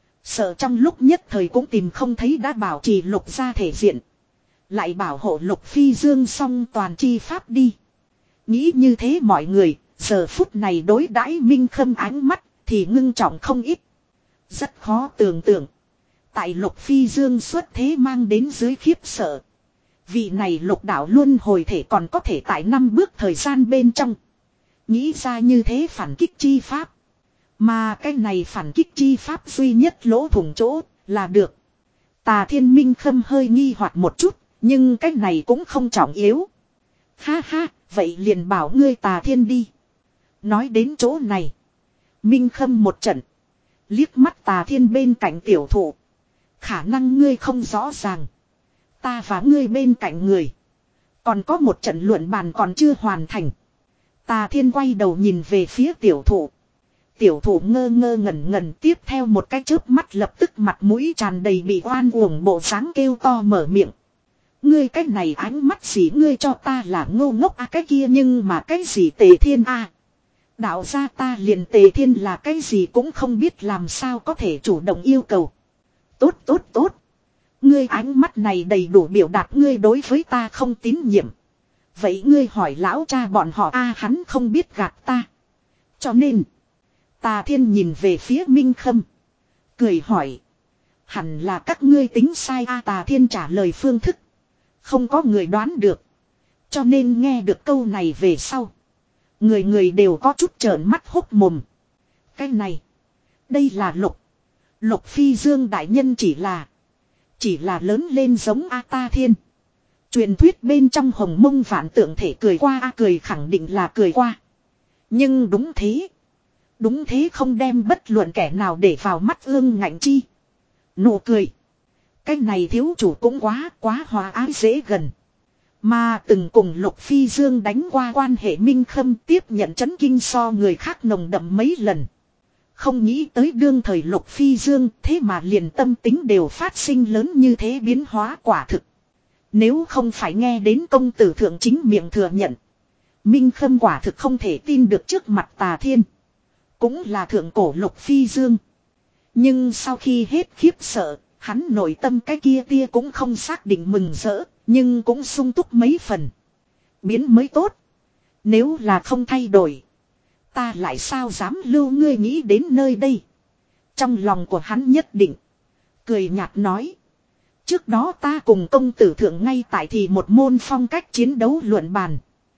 Sợ trong lúc nhất thời cũng tìm không thấy đã bảo trì Lục ra thể diện. Lại bảo hộ Lục Phi Dương xong toàn chi pháp đi. Nghĩ như thế mọi người, giờ phút này đối đãi Minh Khâm ánh mắt thì ngưng trọng không ít. Rất khó tưởng tượng. Tại Lục Phi Dương xuất thế mang đến dưới khiếp sợ. Vị này Lục đạo luân hồi thể còn có thể tại năm bước thời gian bên trong. Nghĩ ra như thế phản kích chi pháp. Mà cái này phản kích chi pháp duy nhất lỗ thủng chỗ là được. Tà Thiên Minh Khâm hơi nghi hoặc một chút, nhưng cái này cũng không trọng yếu. Ha ha, vậy liền bảo ngươi Tà Thiên đi. Nói đến chỗ này. Minh Khâm một trận. Liếc mắt Tà Thiên bên cạnh tiểu thụ. Khả năng ngươi không rõ ràng. Ta và ngươi bên cạnh người. Còn có một trận luận bàn còn chưa hoàn thành. Tà Thiên quay đầu nhìn về phía tiểu thụ. Tiểu thụ ngơ ngơ ngẩn ngẩn tiếp theo một cái chớp mắt lập tức mặt mũi tràn đầy bị oan uổng bộ sáng kêu to mở miệng. Ngươi cái này ánh mắt gì ngươi cho ta là ngô ngốc à cái kia nhưng mà cái gì Tề Thiên à. Đạo ra ta liền Tề Thiên là cái gì cũng không biết làm sao có thể chủ động yêu cầu. Tốt tốt tốt. Ngươi ánh mắt này đầy đủ biểu đạt ngươi đối với ta không tín nhiệm. Vậy ngươi hỏi lão cha bọn họ a à, hắn không biết gạt ta. Cho nên. Tà Thiên nhìn về phía Minh Khâm. Cười hỏi. Hẳn là các ngươi tính sai a à, Tà Thiên trả lời phương thức. Không có người đoán được. Cho nên nghe được câu này về sau. Người người đều có chút trợn mắt hốc mồm. Cái này. Đây là Lục. Lục Phi Dương đại nhân chỉ là. Chỉ là lớn lên giống A Ta Thiên. Truyền thuyết bên trong hồng mông vạn tượng thể cười qua A cười khẳng định là cười qua. Nhưng đúng thế. Đúng thế không đem bất luận kẻ nào để vào mắt ương ngạnh chi. Nụ cười. Cái này thiếu chủ cũng quá quá hòa ái dễ gần. Mà từng cùng Lục Phi Dương đánh qua quan hệ Minh Khâm tiếp nhận chấn kinh so người khác nồng đậm mấy lần. Không nghĩ tới đương thời Lục Phi Dương thế mà liền tâm tính đều phát sinh lớn như thế biến hóa quả thực. Nếu không phải nghe đến công tử thượng chính miệng thừa nhận. Minh Khâm quả thực không thể tin được trước mặt Tà Thiên. Cũng là thượng cổ Lục Phi Dương. Nhưng sau khi hết khiếp sợ, hắn nội tâm cái kia tia cũng không xác định mừng rỡ, nhưng cũng sung túc mấy phần. Biến mới tốt. Nếu là không thay đổi, ta lại sao dám lưu ngươi nghĩ đến nơi đây. Trong lòng của hắn nhất định. Cười nhạt nói. Trước đó ta cùng công tử thượng ngay tại thì một môn phong cách chiến đấu luận bàn.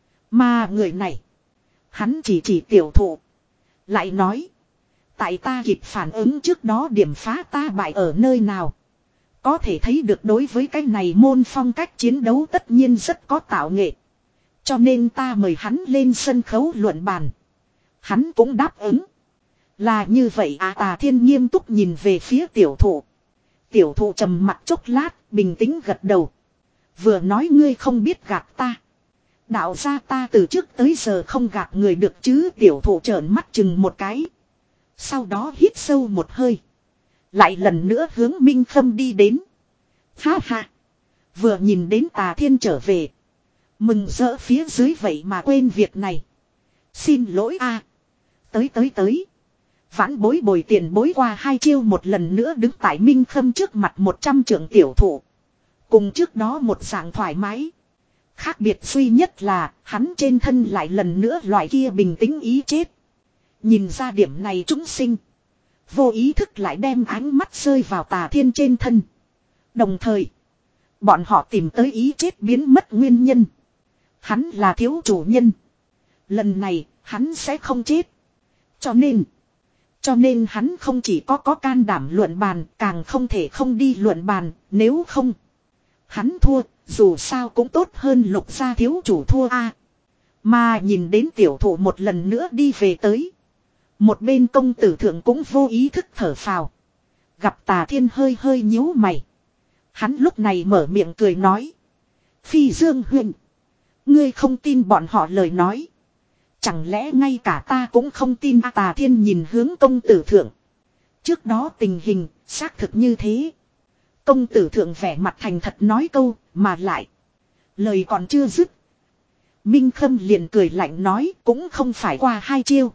Mà người này. Hắn chỉ chỉ tiểu thụ. Lại nói. Tại ta kịp phản ứng trước đó điểm phá ta bại ở nơi nào. Có thể thấy được đối với cái này môn phong cách chiến đấu tất nhiên rất có tạo nghệ. Cho nên ta mời hắn lên sân khấu luận bàn. Hắn cũng đáp ứng. Là như vậy à, Tà Thiên nghiêm túc nhìn về phía tiểu thụ. Tiểu thụ trầm mặt chốc lát, bình tĩnh gật đầu. Vừa nói ngươi không biết gạt ta. Đạo ra ta từ trước tới giờ không gạt người được chứ. Tiểu thụ trợn mắt chừng một cái. Sau đó hít sâu một hơi. Lại lần nữa hướng Minh Khâm đi đến. Ha ha. Vừa nhìn đến Tà Thiên trở về. Mừng rỡ phía dưới vậy mà quên việc này. Xin lỗi a. Tới tới tới. Vãn bối bồi tiền bối qua hai chiêu một lần nữa đứng tại Minh Khâm trước mặt một trăm trưởng tiểu thủ. Cùng trước đó một dạng thoải mái. Khác biệt duy nhất là hắn trên thân lại lần nữa loại kia bình tĩnh ý chết. Nhìn ra điểm này chúng sinh. Vô ý thức lại đem ánh mắt rơi vào Tà Thiên trên thân. Đồng thời. Bọn họ tìm tới ý chết biến mất nguyên nhân. Hắn là thiếu chủ nhân. Lần này hắn sẽ không chết. Cho nên. Cho nên hắn không chỉ có có can đảm luận bàn. Càng không thể không đi luận bàn. Nếu không. Hắn thua. Dù sao cũng tốt hơn Lục gia thiếu chủ thua a. Mà nhìn đến tiểu thủ một lần nữa đi về tới. Một bên công tử thượng cũng vô ý thức thở phào. Gặp Tà Thiên hơi hơi nhíu mày. Hắn lúc này mở miệng cười nói. Phi Dương huynh. Ngươi không tin bọn họ lời nói. Chẳng lẽ ngay cả ta cũng không tin à, Tà Thiên nhìn hướng công tử thượng. Trước đó tình hình xác thực như thế. Công tử thượng vẻ mặt thành thật nói câu mà lại. Lời còn chưa dứt. Minh Khâm liền cười lạnh nói cũng không phải qua hai chiêu.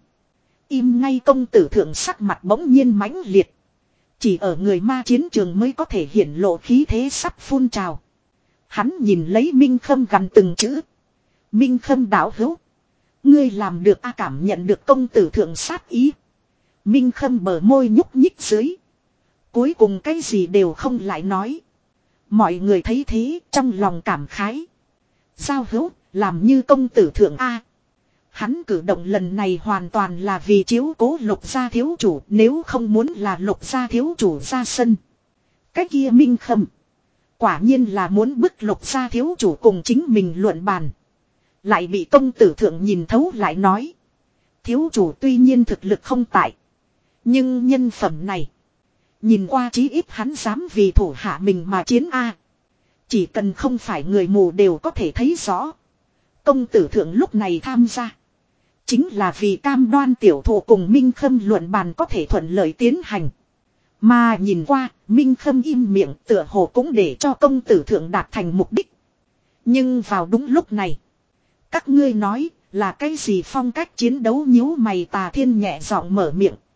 Im ngay công tử thượng sắc mặt bỗng nhiên mãnh liệt. Chỉ ở người ma chiến trường mới có thể hiển lộ khí thế sắp phun trào. Hắn nhìn lấy Minh Khâm gần từng chữ. Minh Khâm đạo hữu. Ngươi làm được a cảm nhận được công tử thượng sát ý. Minh Khâm bờ môi nhúc nhích dưới. Cuối cùng cái gì đều không lại nói. Mọi người thấy thế trong lòng cảm khái. Giao hữu làm như công tử thượng a. Hắn cử động lần này hoàn toàn là vì chiếu cố Lục gia thiếu chủ. Nếu không muốn là Lục gia thiếu chủ ra sân. Cái kia Minh Khâm. Quả nhiên là muốn bức Lục gia thiếu chủ cùng chính mình luận bàn. Lại bị công tử thượng nhìn thấu lại nói. Thiếu chủ tuy nhiên thực lực không tại. Nhưng nhân phẩm này. Nhìn qua chí ít hắn dám vì thủ hạ mình mà chiến a. Chỉ cần không phải người mù đều có thể thấy rõ. Công tử thượng lúc này tham gia. Chính là vì cam đoan tiểu thủ cùng Minh Khâm luận bàn có thể thuận lợi tiến hành. Mà nhìn qua, Minh Khâm im miệng tựa hồ cũng để cho công tử thượng đạt thành mục đích. Nhưng vào đúng lúc này. Các ngươi nói là cái gì phong cách chiến đấu nhíu mày Tà Thiên nhẹ giọng mở miệng.